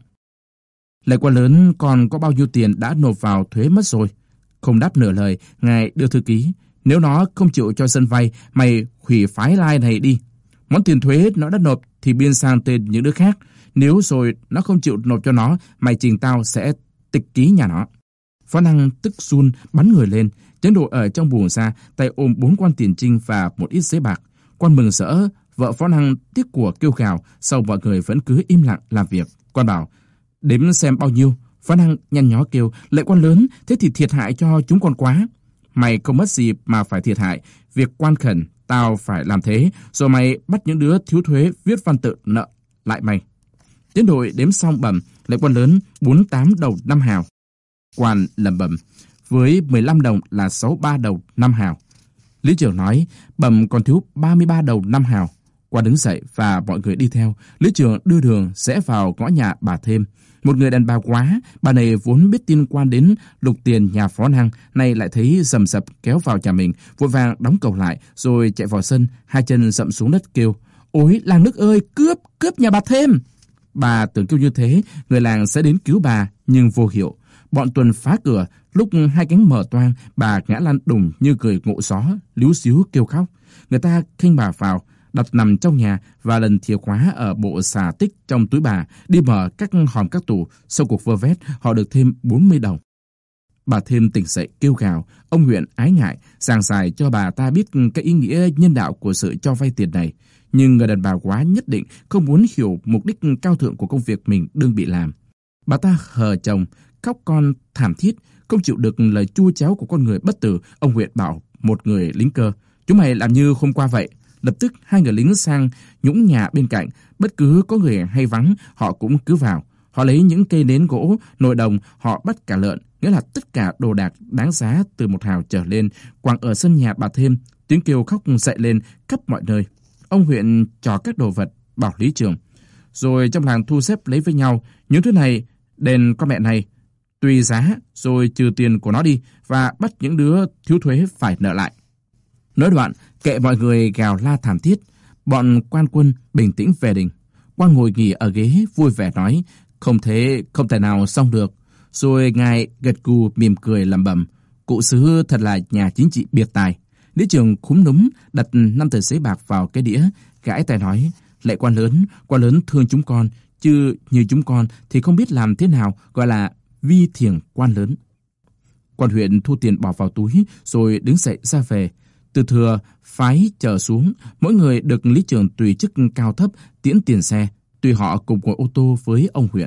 Speaker 1: Lạy quan lớn, còn có bao nhiêu tiền đã nộp vào thuế mất rồi? Không đáp nửa lời, ngài đưa thư ký: Nếu nó không chịu cho dân vay, mày hủy phái lai này đi. Món tiền thuế nó đã nộp thì biên sang tên những đứa khác. Nếu rồi nó không chịu nộp cho nó, mày trình tao sẽ tịch ký nhà nó. Phó Năng tức run bắn người lên, chấn độ ở trong buồng ra, tay ôm bốn quan tiền trinh và một ít giấy bạc. Quan mừng rỡ, vợ Phó Năng tiếc của kêu gào, sau mọi người vẫn cứ im lặng làm việc. Quan bảo: Đếm xem bao nhiêu. Phó Năng nhăn nhó kêu: Lạy quan lớn, thế thì thiệt hại cho chúng con quá. Mày không mất gì mà phải thiệt hại. Việc quan khẩn, tao phải làm thế, rồi mày bắt những đứa thiếu thuế viết văn tự nợ lại mày. Tiến đội đếm xong bẩm: Lạy quan lớn, bốn mươi tám đồng năm hào. Quan lẩm bẩm: Với mười lăm đồng là sáu mươi ba đồng năm hào. Lý Trường nói: Bẩm còn thiếu ba mươi ba đồng năm hào. Quan đứng dậy và mọi người đi theo. Lý Trường đưa đường rẽ vào ngõ nhà bà Thêm. Một người đàn bà quá, bà này vốn biết tin quan đến lục tiền nhà Phó Năng, nay lại thấy rầm rập kéo vào nhà mình, vội vàng đóng cổng lại rồi chạy vào sân, hai chân dậm xuống đất kêu: Ôi làng nước ơi, cướp, cướp nhà bà Thêm. Bà tưởng kêu như thế, người làng sẽ đến cứu bà, nhưng vô hiệu. Bọn tuần phá cửa, lúc hai cánh mở toang, bà ngã lăn đùng như cười ngộ gió, líu xíu kêu khóc. Người ta khênh bà vào, đặt nằm trong nhà và lần chìa khóa ở bộ xà tích trong túi bà, đi mở các hòm các tủ. Sau cuộc vơ vét, họ được thêm bốn mươi đồng. Bà Thêm tỉnh dậy kêu gào. Ông huyện ái ngại, giảng giải cho bà ta biết cái ý nghĩa nhân đạo của sự cho vay tiền này. Nhưng người đàn bà quá nhất định không muốn hiểu mục đích cao thượng của công việc mình đương bị làm. Bà ta hờ chồng, khóc con thảm thiết, không chịu được lời chua chéo của con người bất tử. Ông huyện bảo một người lính cơ: Chúng mày làm như hôm qua vậy. Lập tức hai người lính sang nhũng nhà bên cạnh, bất cứ có người hay vắng, họ cũng cứ vào. Họ lấy những cây nến gỗ, nồi đồng, họ bắt cả lợn, nghĩa là tất cả đồ đạc đáng giá từ một hào trở lên, quăng ở sân nhà bà Thêm. Tiếng kêu khóc dậy lên khắp mọi nơi. Ông huyện trò các đồ vật, bảo Lý Trường: Rồi trong làng thu xếp lấy với nhau, những thứ này đền con mẹ này, tùy giá, rồi trừ tiền của nó đi, và bắt những đứa thiếu thuế phải nợ lại. Nói đoạn, kệ mọi người gào la thảm thiết. Bọn quan quân bình tĩnh về đình. Quan ngồi nghỉ ở ghế vui vẻ nói: Không thế, không thể nào xong được. Rồi ngài gật gù mỉm cười lẩm bẩm: Cụ xứ thật là nhà chính trị biệt tài. Lý Trường khúm núm đặt năm tờ giấy bạc vào cái đĩa, gãi tay nói: Lạy quan lớn, quan lớn thương chúng con, chứ như chúng con thì không biết làm thế nào gọi là vi thiểng quan lớn. Quan huyện thu tiền bỏ vào túi rồi đứng dậy ra về. Từ thừa phái chờ xuống, mỗi người được Lý Trường tùy chức cao thấp tiễn tiền xe, tùy họ cùng ngồi ô tô với ông huyện.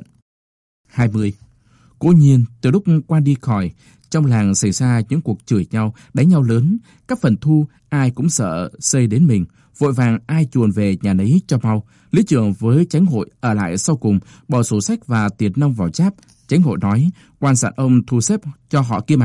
Speaker 1: hai mươi. Cố nhiên, từ lúc quan đi khỏi, trong làng xảy ra những cuộc chửi nhau, đánh nhau lớn. Các phần thu ai cũng sợ xây đến mình, vội vàng ai chuồn về nhà nấy cho mau. Lý Trường với Chánh hội ở lại sau cùng, bỏ sổ sách và tiền nông vào cháp. Chánh hội nói: Quan dặn ông thu xếp cho họ kia mà.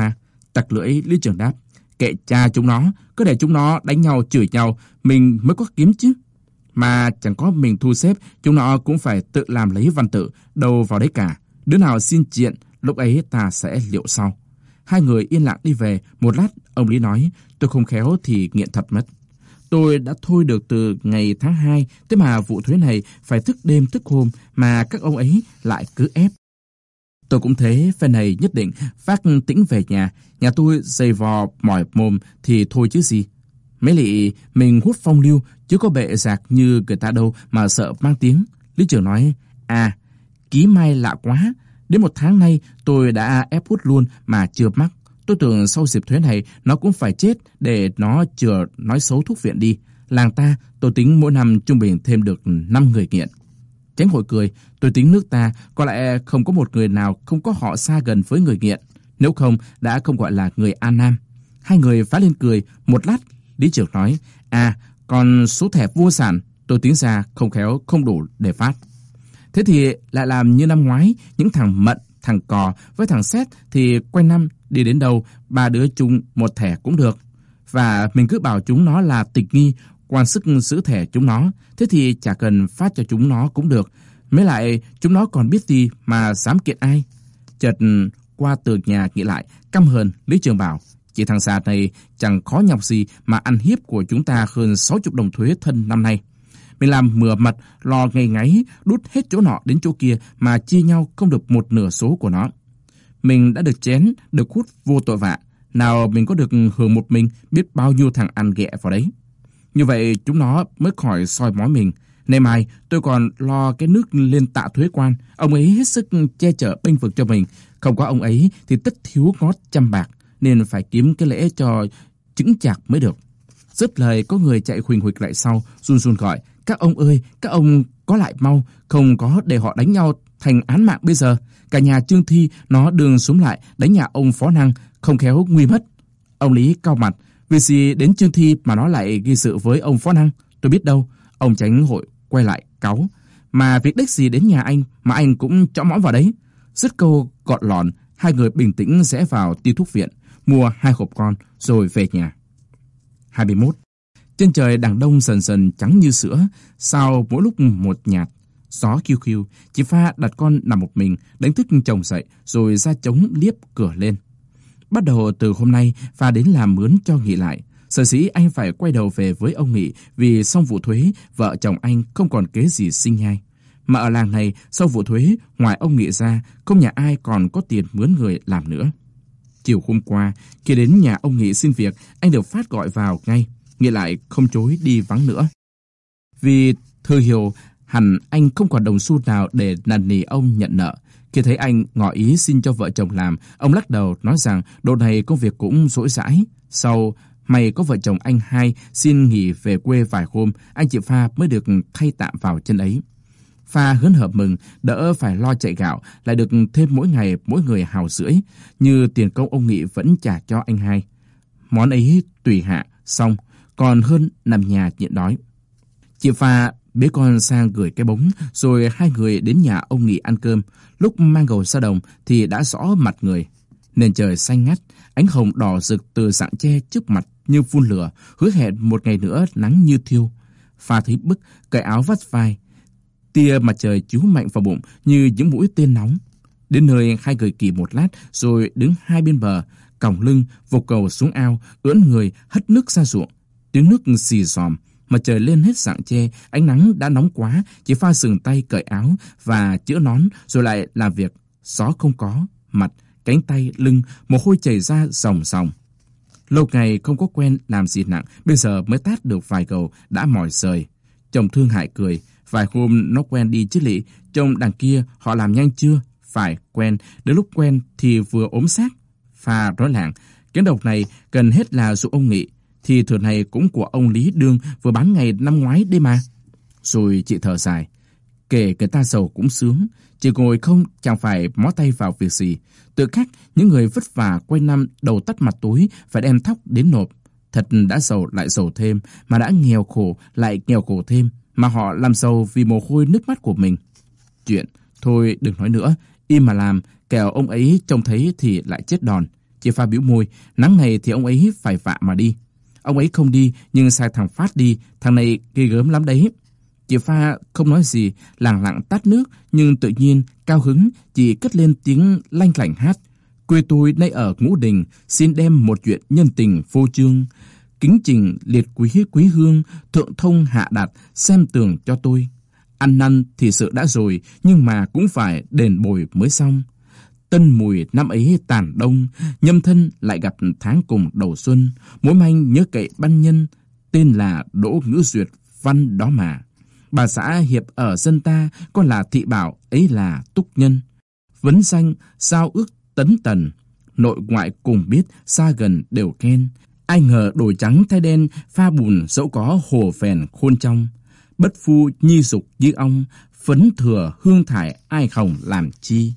Speaker 1: Tặc lưỡi, Lý Trường đáp. Kệ cha chúng nó, cứ để chúng nó đánh nhau chửi nhau, mình mới có kiếm chứ. Mà chẳng có mình thu xếp, chúng nó cũng phải tự làm lấy văn tự, đâu vào đấy cả. Đứa nào xin chuyện, lúc ấy ta sẽ liệu sau. Hai người yên lặng đi về. Một lát, ông Lý nói, tôi không khéo thì nghiện thật mất. Tôi đã thôi được từ ngày tháng hai, thế mà vụ thuế này phải thức đêm thức hôm mà các ông ấy lại cứ ép. Tôi cũng thế, phen này nhất định vác tĩnh về nhà. Nhà tôi dày vò mỏi mồm thì thôi chứ gì. Mấy lị mình hút phong lưu chứ có bệ giạc như người ta đâu mà sợ mang tiếng. Lý Trường nói, à, ký may lạ quá. Đến một tháng nay tôi đã ép hút luôn mà chưa mắc. Tôi tưởng sau dịp thuế này nó cũng phải chết để nó chừa nói xấu thuốc viện đi. Làng ta tôi tính mỗi năm trung bình thêm được năm người nghiện. Chánh hội cười, tôi tính nước ta có lẽ không có một người nào không có họ xa gần với người nghiện. Nếu không đã không gọi là người An Nam. Hai người phá lên cười. Một lát Lý Trường nói, à, còn số thẻ vô sản tôi tính ra không khéo không đủ để phát. Thế thì lại làm như năm ngoái, những thằng Mận, thằng Cò với thằng Xét thì quanh năm đi đến đâu ba đứa chung một thẻ cũng được. Và mình cứ bảo chúng nó là tịch nghi, quan sức giữ thẻ chúng nó, thế thì chả cần phát cho chúng nó cũng được. Mới lại chúng nó còn biết gì mà dám kiện ai. Chợt qua từ nhà nghĩ lại, căm hờn, Lý Trường bảo, chị thằng Sạt này chẳng khó nhọc gì mà ăn hiếp của chúng ta hơn sáu mươi đồng thuế thân năm nay. Mình làm mửa mặt, lo ngày ngáy, đút hết chỗ nọ đến chỗ kia mà chia nhau không được một nửa số của nó. Mình đã được chén, được hút vô tội vạ. Nào mình có được hưởng một mình, biết bao nhiêu thằng ăn ghẹ vào đấy. Như vậy chúng nó mới khỏi soi mói mình. Nay mai tôi còn lo cái nước lên tạ thuế quan. Ông ấy hết sức che chở bênh vực cho mình. Không có ông ấy thì tất thiếu ngót trăm bạc, nên phải kiếm cái lễ cho chững chạc mới được. Dứt lời có người chạy huỳnh huỵch lại sau, run run gọi, các ông ơi, các ông có lại mau, không có để họ đánh nhau thành án mạng bây giờ. Cả nhà Trương Thi nó đường xuống lại đánh nhà ông Phó Năng, không khéo nguy mất. Ông Lý cau mặt, vì gì đến Trương Thi mà nó lại ghi sự với ông Phó Năng? Tôi biết đâu. Ông Chánh hội quay lại cáu, mà việc đích gì đến nhà anh mà anh cũng chõ mõm vào đấy. Dứt câu gọn lòn, hai người bình tĩnh rẽ vào tiêu thuốc viện, mua hai hộp con rồi về nhà. hai mươi mốt. Trên trời đằng đông dần dần trắng như sữa, sao mỗi lúc một nhạt. Gió khiu khiu, chị Pha đặt con nằm một mình, đánh thức chồng dậy rồi ra trống liếp cửa lên. Bắt đầu từ hôm nay, Pha đến làm mướn cho Nghị lại. Sở dĩ anh phải quay đầu về với ông Nghị vì xong vụ thuế, vợ chồng anh không còn kế gì sinh nhai. Mà ở làng này, sau vụ thuế, ngoài ông Nghị ra, không nhà ai còn có tiền mướn người làm nữa. Chiều hôm qua, khi đến nhà ông Nghị xin việc, anh được phát gọi vào ngay. Nghị lại không chối đi vắng nữa. Vì thừa hiểu hẳn anh không còn đồng xu nào để năn nỉ ông nhận nợ. Khi thấy anh ngỏ ý xin cho vợ chồng làm, ông lắc đầu nói rằng độ này công việc cũng rỗi rãi. Sau may có vợ chồng anh hai xin nghỉ về quê vài hôm, anh chị Pha mới được thay tạm vào chân ấy. Pha hớn hở mừng, đỡ phải lo chạy gạo, lại được thêm mỗi ngày mỗi người hào rưỡi, như tiền công ông Nghị vẫn trả cho anh hai. Món ấy tùy hạ, xong, còn hơn nằm nhà nhịn đói. Chị Pha bế con sang gửi cái bóng, rồi hai người đến nhà ông Nghị ăn cơm. Lúc mang gầu ra đồng thì đã rõ mặt người. Nền trời xanh ngắt, ánh hồng đỏ rực từ rặng tre trước mặt như phun lửa, hứa hẹn một ngày nữa nắng như thiêu. Pha thấy bức, cởi áo vắt vai. Tia mặt trời chiếu mạnh vào bụng như những mũi tên nóng. Đến nơi hai người kỳ một lát rồi đứng hai bên bờ, còng lưng, vồ cầu xuống ao, ưỡn người hất nước ra ruộng. Tiếng nước xì xòm, mặt trời lên hết rặng tre, ánh nắng đã nóng quá, chỉ Pha sừng tay cởi áo và chữa nón rồi lại làm việc. Gió không có, mặt, cánh tay, lưng, mồ hôi chảy ra ròng ròng. Lâu ngày không có quen làm gì nặng, bây giờ mới tát được vài gầu đã mỏi rời. Chồng thương hại cười, vài hôm nó quen đi chứ lị, chồng đằng kia họ làm nhanh chưa? Phải quen, đến lúc quen thì vừa ốm xác. Pha nói làng, cái độc này gần hết là dụng ông Nghị, thì thừa này cũng của ông Lý Đương vừa bán ngày năm ngoái đây mà. Rồi chị thở dài, kể người ta giàu cũng sướng, chỉ ngồi không chẳng phải mó tay vào việc gì. Tự khắc những người vất vả quay năm đầu tắt mặt tối phải đem thóc đến nộp. Thật đã giàu lại giàu thêm, mà đã nghèo khổ lại nghèo khổ thêm, mà họ làm giàu vì mồ hôi nước mắt của mình. Chuyện thôi đừng nói nữa, im mà làm, kẻo ông ấy trông thấy thì lại chết đòn. Chị Pha bĩu môi, nắng này thì ông ấy phải vạ mà đi. Ông ấy không đi, nhưng sai thằng Phát đi, thằng này ghê gớm lắm đấy. Chị Pha không nói gì, lặng lặng tắt nước, nhưng tự nhiên, cao hứng, chị cất lên tiếng lanh lảnh hát. Quê tôi nay ở Ngũ Đình, xin đem một chuyện nhân tình phô trương. Kính trình liệt quý quý hương, thượng thông hạ đạt, xem tường cho tôi. Ăn năn thì sự đã rồi, nhưng mà cũng phải đền bồi mới xong. Tân mùi năm ấy tàn đông, nhâm thân lại gặp tháng cùng đầu xuân. Mối manh nhớ cậy ban nhân, tên là Đỗ Ngữ Duyệt văn đó mà. Bà xã hiệp ở dân ta, con là Thị Bảo, ấy là Túc Nhân. Vấn danh, sao ước tấn tần, nội ngoại cùng biết, xa gần đều khen. Ai ngờ đổi trắng thay đen, pha bùn dẫu có hồ phèn khôn trong. Bất phu nhi dục như ong, phấn thừa hương thải ai khổng làm chi.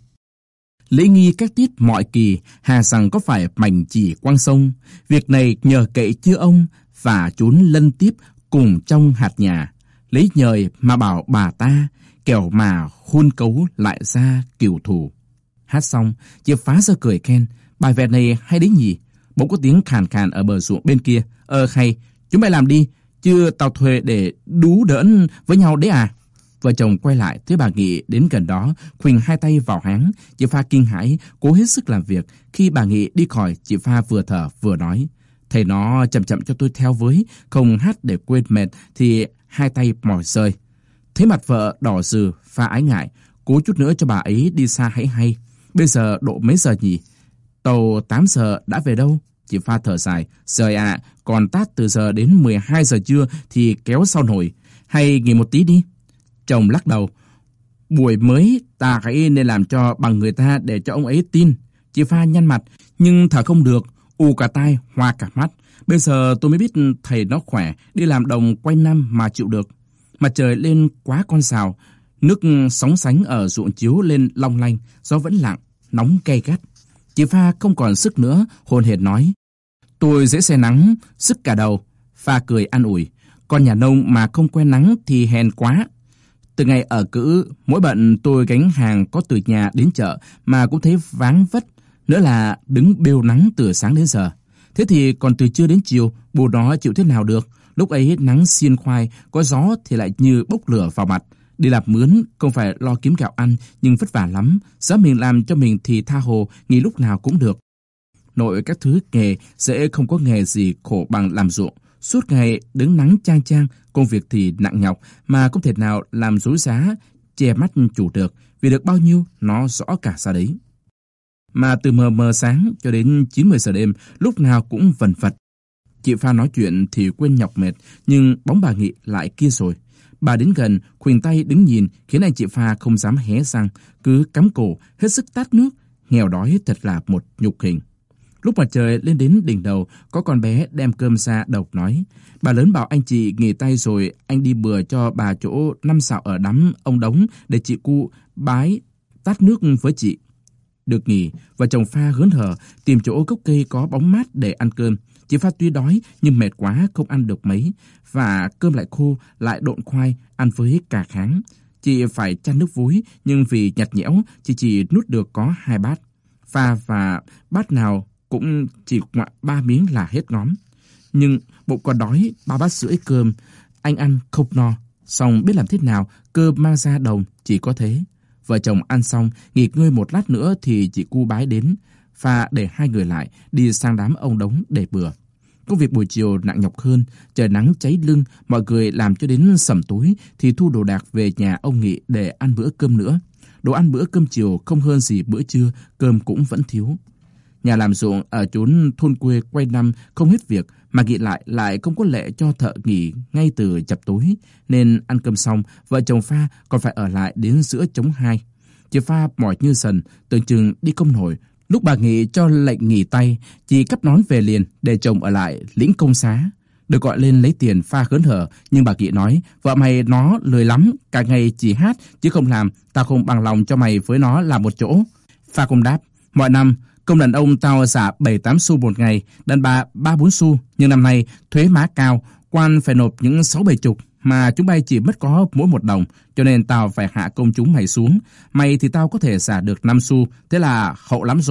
Speaker 1: Lễ nghi các tiết mọi kỳ, hà rằng có phải mảnh chỉ quang sông. Việc này nhờ cậy chưa ông, và trốn lân tiếp cùng trong hạt nhà. Lấy nhời mà bảo bà ta, kẻo mà hôn cấu lại ra cừu thù. Hát xong, chị phá ra cười khen, bài vẹt này hay đấy nhỉ. Bỗng có tiếng khàn khàn ở bờ ruộng bên kia. Ờ hay, chúng mày làm đi, chứ tao thuê để đú đỡn với nhau đấy à. Vợ chồng quay lại thấy bà Nghị đến gần đó, khuỳnh hai tay vào háng. Chị Pha kinh hãi, cố hết sức làm việc. Khi bà Nghị đi khỏi, chị Pha vừa thở vừa nói, thầy nó chậm chậm cho tôi theo với, không hát để quên mệt thì hai tay mỏi rơi. Thấy mặt vợ đỏ rừ, Pha ái ngại, cố chút nữa cho bà ấy đi xa hãy hay. Bây giờ độ mấy giờ nhỉ? Tàu tám giờ đã về đâu? Chị Pha thở dài, trời ạ, à, còn tát từ giờ đến mười hai giờ trưa thì kéo sao nổi. Hay nghỉ một tí đi. Chồng lắc đầu, buổi mới ta hãy nên làm cho bằng người ta để cho ông ấy tin. Chị Pha nhăn mặt, nhưng thở không được, ù cả tai, hoa cả mắt. Bây giờ tôi mới biết thầy nó khỏe, đi làm đồng quanh năm mà chịu được. Mặt trời lên quá con sào, nước sóng sánh ở ruộng chiếu lên long lanh, gió vẫn lặng, nóng gay gắt. Chị Pha không còn sức nữa, hồn hển nói, tôi dễ xe nắng, sức cả đầu. Pha cười an ủi, con nhà nông mà không quen nắng thì hèn quá. Từ ngày ở cữ, mỗi bận tôi gánh hàng có từ nhà đến chợ mà cũng thấy váng vất, nữa là đứng bêu nắng từ sáng đến giờ. Thế thì còn từ trưa đến chiều, bồ nó chịu thế nào được? Lúc ấy nắng xiên khoai, có gió thì lại như bốc lửa vào mặt. Đi làm mướn, không phải lo kiếm gạo ăn, nhưng vất vả lắm. Giá mình làm cho mình thì tha hồ, nghỉ lúc nào cũng được. Nội các thứ nghề, dễ không có nghề gì khổ bằng làm ruộng. Suốt ngày đứng nắng chang chang, công việc thì nặng nhọc, mà không thể nào làm dối giá, che mắt chủ được, vì được bao nhiêu, nó rõ cả ra đấy. Mà từ mờ mờ sáng cho đến chín mười giờ đêm, lúc nào cũng vần vật. Chị Pha nói chuyện thì quên nhọc mệt, nhưng bóng bà Nghị lại kia rồi. Bà đến gần, khuỳnh tay đứng nhìn, khiến anh chị Pha không dám hé răng, cứ cắm cổ, hết sức tát nước. Nghèo đói thật là một nhục hình. Lúc mặt trời lên đến đỉnh đầu, có con bé đem cơm ra độc nói, bà lớn bảo anh chị nghỉ tay rồi, anh đi bừa cho bà chỗ năm sào ở đắm ông Đống để chị cu bái tát nước với chị. Được nghỉ, vợ chồng Pha hớn hở tìm chỗ gốc cây có bóng mát để ăn cơm. Chị Pha tuy đói nhưng mệt quá không ăn được mấy, và cơm lại khô, lại độn khoai, ăn với cà kháng. Chị phải chan nước vối, nhưng vì nhạt nhẽo, chị chỉ nuốt được có hai bát. Pha và bát nào cũng chỉ ngoạ ba miếng là hết ngóm. Nhưng bụng còn đói, ba bát rưỡi cơm, anh ăn không no. Xong biết làm thế nào, cơm mang ra đồng, chỉ có thế. Vợ chồng ăn xong, nghỉ ngơi một lát nữa thì chị cu bái đến. Pha để hai người lại, đi sang đám ông Đống để bừa. Công việc buổi chiều nặng nhọc hơn, trời nắng cháy lưng, mọi người làm cho đến sẩm tối thì thu đồ đạc về nhà ông Nghị để ăn bữa cơm nữa. Đồ ăn bữa cơm chiều không hơn gì bữa trưa, cơm cũng vẫn thiếu. Nhà làm ruộng ở chốn thôn quê quay năm không hết việc, mà Nghị lại lại không có lệ cho thợ nghỉ ngay từ chập tối, nên ăn cơm xong, vợ chồng Pha còn phải ở lại đến giữa trống hai. Chị Pha mỏi như sần, tưởng chừng đi không nổi. Lúc bà Nghị cho lệnh nghỉ tay, chị cắp nón về liền để chồng ở lại lĩnh công xá. Được gọi lên lấy tiền, Pha hớn hở, nhưng bà Nghị nói, vợ mày nó lười lắm, cả ngày chỉ hát chứ không làm, tao không bằng lòng cho mày với nó làm một chỗ. Pha không đáp, mọi năm công đàn ông tao trả bảy tám xu một ngày, đàn bà ba bốn xu, nhưng năm nay thuế má cao, quan phải nộp những sáu bảy chục, mà chúng bay chỉ mất có mỗi một đồng, cho nên tao phải hạ công chúng mày xuống. Mày thì tao có thể trả được năm xu, thế là hậu lắm rồi,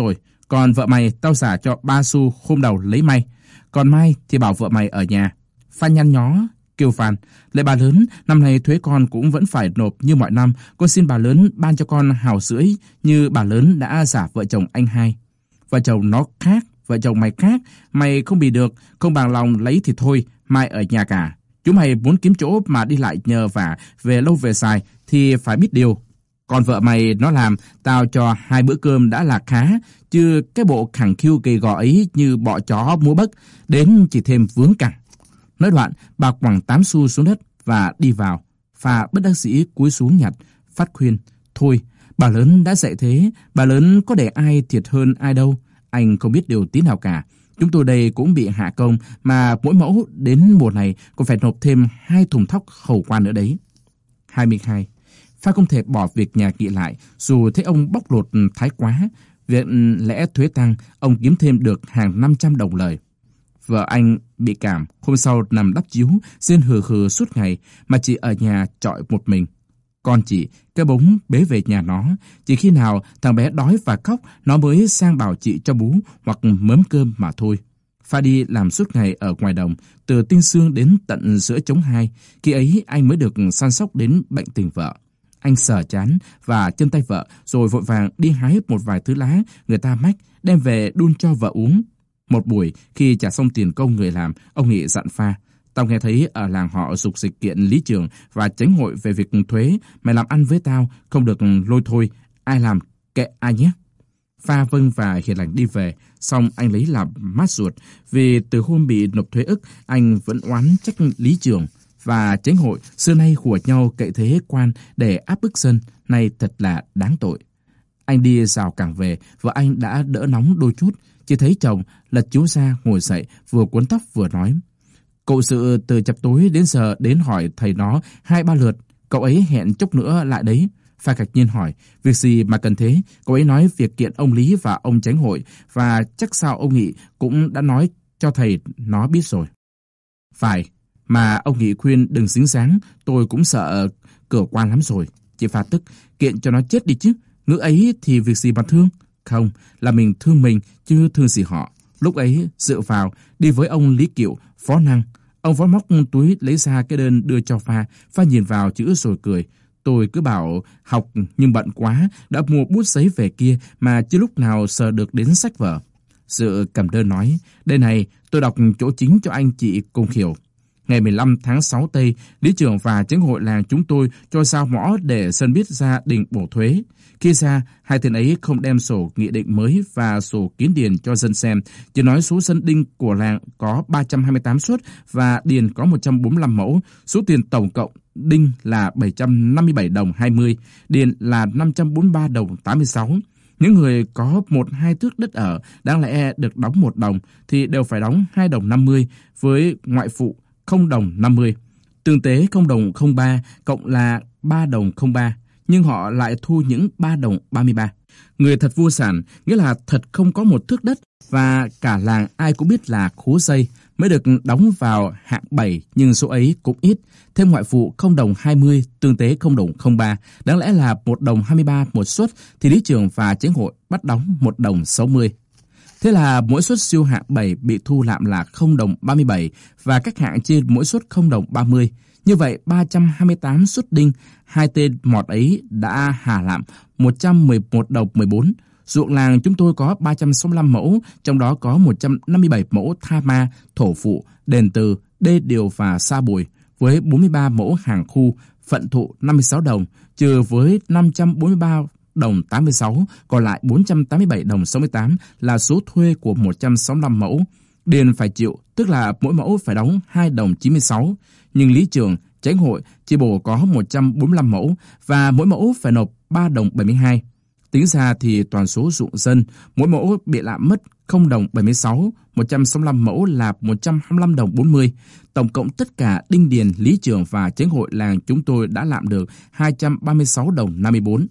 Speaker 1: Còn vợ mày tao xả cho ba xu hôm đầu lấy may. Còn mai thì bảo vợ mày ở nhà. Phan nhăn nhó, kêu phàn. Lệ bà lớn, năm nay thuế con cũng vẫn phải nộp như mọi năm. Con xin bà lớn ban cho con hào rưỡi như bà lớn đã xả vợ chồng anh hai. Vợ chồng nó khác, vợ chồng mày khác. Mày không bị được, không bằng lòng lấy thì thôi, mai ở nhà cả. Chúng mày muốn kiếm chỗ mà đi lại nhờ vả về lâu về dài thì phải biết điều. Còn vợ mày nó làm, tao cho hai bữa cơm đã là khá, chứ cái bộ khẳng khiu gầy gò ấy như bọ chó múa bấc, đến chỉ thêm vướng cẳng. Nói đoạn, bà quẳng tám xu xuống đất và đi vào. Pha bất đắc dĩ cúi xuống nhặt, phát khuyên. Thôi, bà lớn đã dạy thế, bà lớn có để ai thiệt hơn ai đâu. Anh không biết điều tí nào cả. Chúng tôi đây cũng bị hạ công, mà mỗi mẫu đến mùa này còn phải nộp thêm hai thùng thóc hầu quan nữa đấy. hai mươi hai. Pha không thể bỏ việc nhà Nghị lại, dù thấy ông bóc lột thái quá. Việc lẽ thuế tăng, ông kiếm thêm được hàng năm trăm đồng lời. Vợ anh bị cảm, hôm sau nằm đắp chiếu, rên hừ hừ suốt ngày, mà chị ở nhà trọi một mình. Con chị, cái bóng bế về nhà nó, chỉ khi nào thằng bé đói và khóc, nó mới sang bảo chị cho bú hoặc mớm cơm mà thôi. Pha đi làm suốt ngày ở ngoài đồng, từ tinh sương đến tận giữa trống hai, khi ấy anh mới được săn sóc đến bệnh tình vợ. Anh sờ trán và chân tay vợ, rồi vội vàng đi hái một vài thứ lá người ta mách, đem về đun cho vợ uống. Một buổi, khi trả xong tiền công người làm, ông Nghị dặn Pha. Tao nghe thấy ở làng họ sục dịch kiện lý trường và chánh hội về việc thuế. Mày làm ăn với tao, không được lôi thôi. Ai làm, kệ ai nhé. Pha vâng và hiền lành đi về. Xong anh lấy làm mát ruột. Vì từ hôm bị nộp thuế ức, anh vẫn oán trách lý trường. Và chánh hội xưa nay khủa nhau cậy thế quan để áp bức dân. Này thật là đáng tội. Anh đi rào cảng về, vợ anh đã đỡ nóng đôi chút. Chỉ thấy chồng lật chiếu ra ngồi dậy, vừa cuốn tóc vừa nói. Cậu sự từ chập tối đến giờ đến hỏi thầy nó hai ba lượt, cậu ấy hẹn chốc nữa lại đấy. Pha ngạc nhiên hỏi, việc gì mà cần thế? Cậu ấy nói việc kiện ông Lý và ông chánh hội, và chắc sao ông Nghị cũng đã nói cho thầy nó biết rồi. Phải, mà ông Nghị khuyên đừng xính sáng, tôi cũng sợ cửa quan lắm rồi. Chị Pha tức, kiện cho nó chết đi chứ, ngữ ấy thì việc gì mà thương? Không, là mình thương mình, chứ thương gì họ. Lúc ấy, dựa vào, đi với ông Lý Kiệu, phó năng. Ông phó móc túi lấy ra cái đơn đưa cho Pha. Pha nhìn vào chữ rồi cười. Tôi cứ bảo học nhưng bận quá, đã mua bút giấy về kia mà chưa lúc nào sờ được đến sách vở. Dự cầm đơn nói, đây này, tôi đọc chỗ chính cho anh chị cùng hiểu. Ngày mười lăm tháng sáu Tây, lý trưởng và chánh hội làng chúng tôi cho sao mõ để dân biết ra định bổ thuế. Khi ra, hai tên ấy không đem sổ nghị định mới và sổ kiến điền cho dân xem, chỉ nói số dân đinh của làng có ba trăm hai mươi tám suất và điền có một trăm bốn mươi lăm mẫu, số tiền tổng cộng đinh là bảy trăm năm mươi bảy đồng hai mươi, điền là năm trăm bốn mươi ba đồng tám mươi sáu. Những người có một hai thước đất ở đáng lẽ được đóng một đồng thì đều phải đóng hai đồng năm mươi, với ngoại phụ không đồng năm mươi. Tương tế không đồng không ba cộng là ba đồng không ba, nhưng họ lại thu những ba đồng ba mươi ba. Người thật vô sản, nghĩa là thật không có một thước đất, và cả làng ai cũng biết là khố dây mới được đóng vào hạng bảy, nhưng số ấy cũng ít. Thêm ngoại phụ không đồng hai mươi, tương tế không đồng không ba, đáng lẽ là một đồng hai mươi ba một suất, thì lý trường và chánh hội bắt đóng một đồng sáu mươi. Thế là mỗi suất siêu hạng bảy bị thu lạm là không đồng ba mươi bảy, và các hạng trên mỗi suất không đồng ba mươi. Như vậy, ba trăm hai mươi tám suất đinh, hai tên mọt ấy đã hà lạm một trăm mười một đồng mười bốn. Ruộng làng chúng tôi có ba trăm sáu mươi lăm mẫu, trong đó có một trăm năm mươi bảy mẫu tha ma, thổ phụ, đền từ, đê điều và sa bồi, với bốn mươi ba mẫu hàng khu, phận thụ năm mươi sáu đồng, trừ với năm trăm bốn mươi ba đồng tám mươi sáu, còn lại bốn trăm tám mươi bảy đồng sáu mươi tám là số thuê của một trăm sáu mươi lăm mẫu. Điền phải chịu, tức là mỗi mẫu phải đóng hai đồng chín mươi sáu. Nhưng lý trường, chánh hội, chi bộ có một trăm bốn mươi lăm mẫu và mỗi mẫu phải nộp ba đồng bảy mươi hai. Tính ra thì toàn số ruộng dân, mỗi mẫu bị lạm mất không đồng bảy mươi sáu, một trăm sáu mươi lăm mẫu là một trăm hai mươi lăm đồng bốn mươi. Tổng cộng tất cả đinh điền, lý trường và chánh hội làng chúng tôi đã lạm được hai trăm ba mươi sáu đồng năm mươi bốn.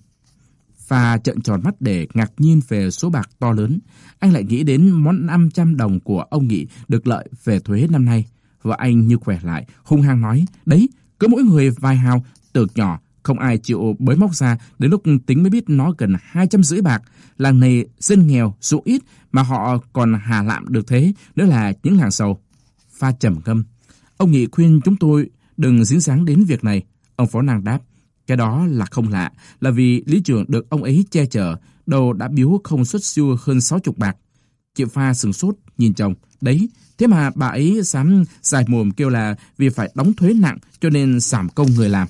Speaker 1: Và trợn tròn mắt để ngạc nhiên về số bạc to lớn. Anh lại nghĩ đến món năm trăm đồng của ông Nghị được lợi về thuế năm nay. Vợ anh như khỏe lại, hung hăng nói, đấy, cứ mỗi người vài hào, tược nhỏ, Không ai chịu bới móc ra, đến lúc tính mới biết nó gần hai trăm rưỡi bạc. Làng này dân nghèo, số ít mà họ còn hà lạm được thế, nữa là những làng giàu. Pha trầm ngâm. Ông Nghị khuyên chúng tôi đừng dính dáng đến việc này. Ông Phó Năng đáp. Cái đó là không lạ, là vì lý trưởng được ông ấy che chở, đầu đã biếu không xuất siêu hơn sáu chục bạc. Chị Pha sửng sốt nhìn chồng. Đấy, thế mà bà ấy dám dài mồm kêu là vì phải đóng thuế nặng cho nên giảm công người làm.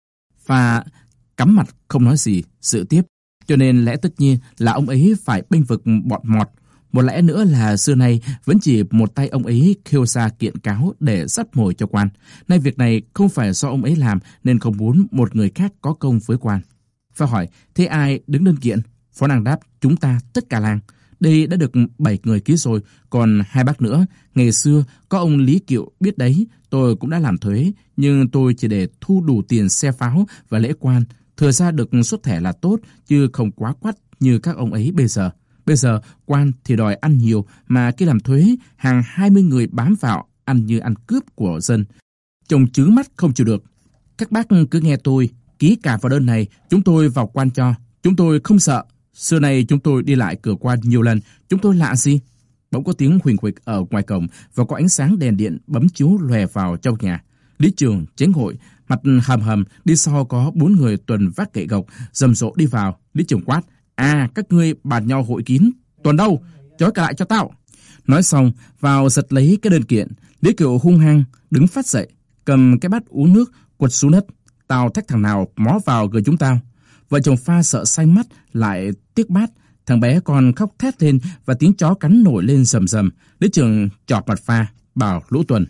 Speaker 1: Pha cắm mặt không nói gì, sự tiếp. Cho nên lẽ tất nhiên là ông ấy phải bênh vực bọn mọt. Một lẽ nữa là xưa nay vẫn chỉ một tay ông ấy kêu ra kiện cáo để dắt mồi cho quan. Nay việc này không phải do ông ấy làm nên không muốn một người khác có công với quan. Pha hỏi, thế ai đứng đơn kiện? Phó Năng đáp, chúng ta tất cả làng. Đây đã được bảy người ký rồi, còn hai bác nữa. Ngày xưa có ông Lý Kiệu biết đấy, tôi cũng đã làm thuế, nhưng tôi chỉ để thu đủ tiền xe pháo và lễ quan. Thừa ra được xuất thẻ là tốt, chứ không quá quắt như các ông ấy bây giờ. Bây giờ quan thì đòi ăn nhiều, mà khi làm thuế, hàng hai mươi người bám vào, ăn như ăn cướp của dân. Chồng trướng mắt không chịu được. Các bác cứ nghe tôi, ký cả vào đơn này, chúng tôi vào quan cho. Chúng tôi không sợ. Xưa nay chúng tôi đi lại cửa quan nhiều lần, chúng tôi lạ gì? Bỗng có tiếng huỳnh huỳnh ở ngoài cổng và có ánh sáng đèn điện bấm chiếu lòe vào trong nhà. Lý Trường, Chánh Hội, mặt hầm hầm, đi sau có bốn người tuần vác gậy gộc, rầm rộ đi vào. Lý Trường quát, à, các ngươi bàn nhau hội kín, tuần đâu, trói cả lại cho tao. Nói xong, vào giật lấy cái đơn kiện. Lý Kiệu hung hăng, đứng phát dậy, cầm cái bát uống nước, quật xuống đất. Tao thách thằng nào mó vào người chúng tao. Vợ chồng Pha sợ xanh mắt, lại tiếc bát. Thằng bé còn khóc thét lên và tiếng chó cắn nổi lên rầm rầm. Lý Trường chọt mặt Pha, bảo Lũ Tuần,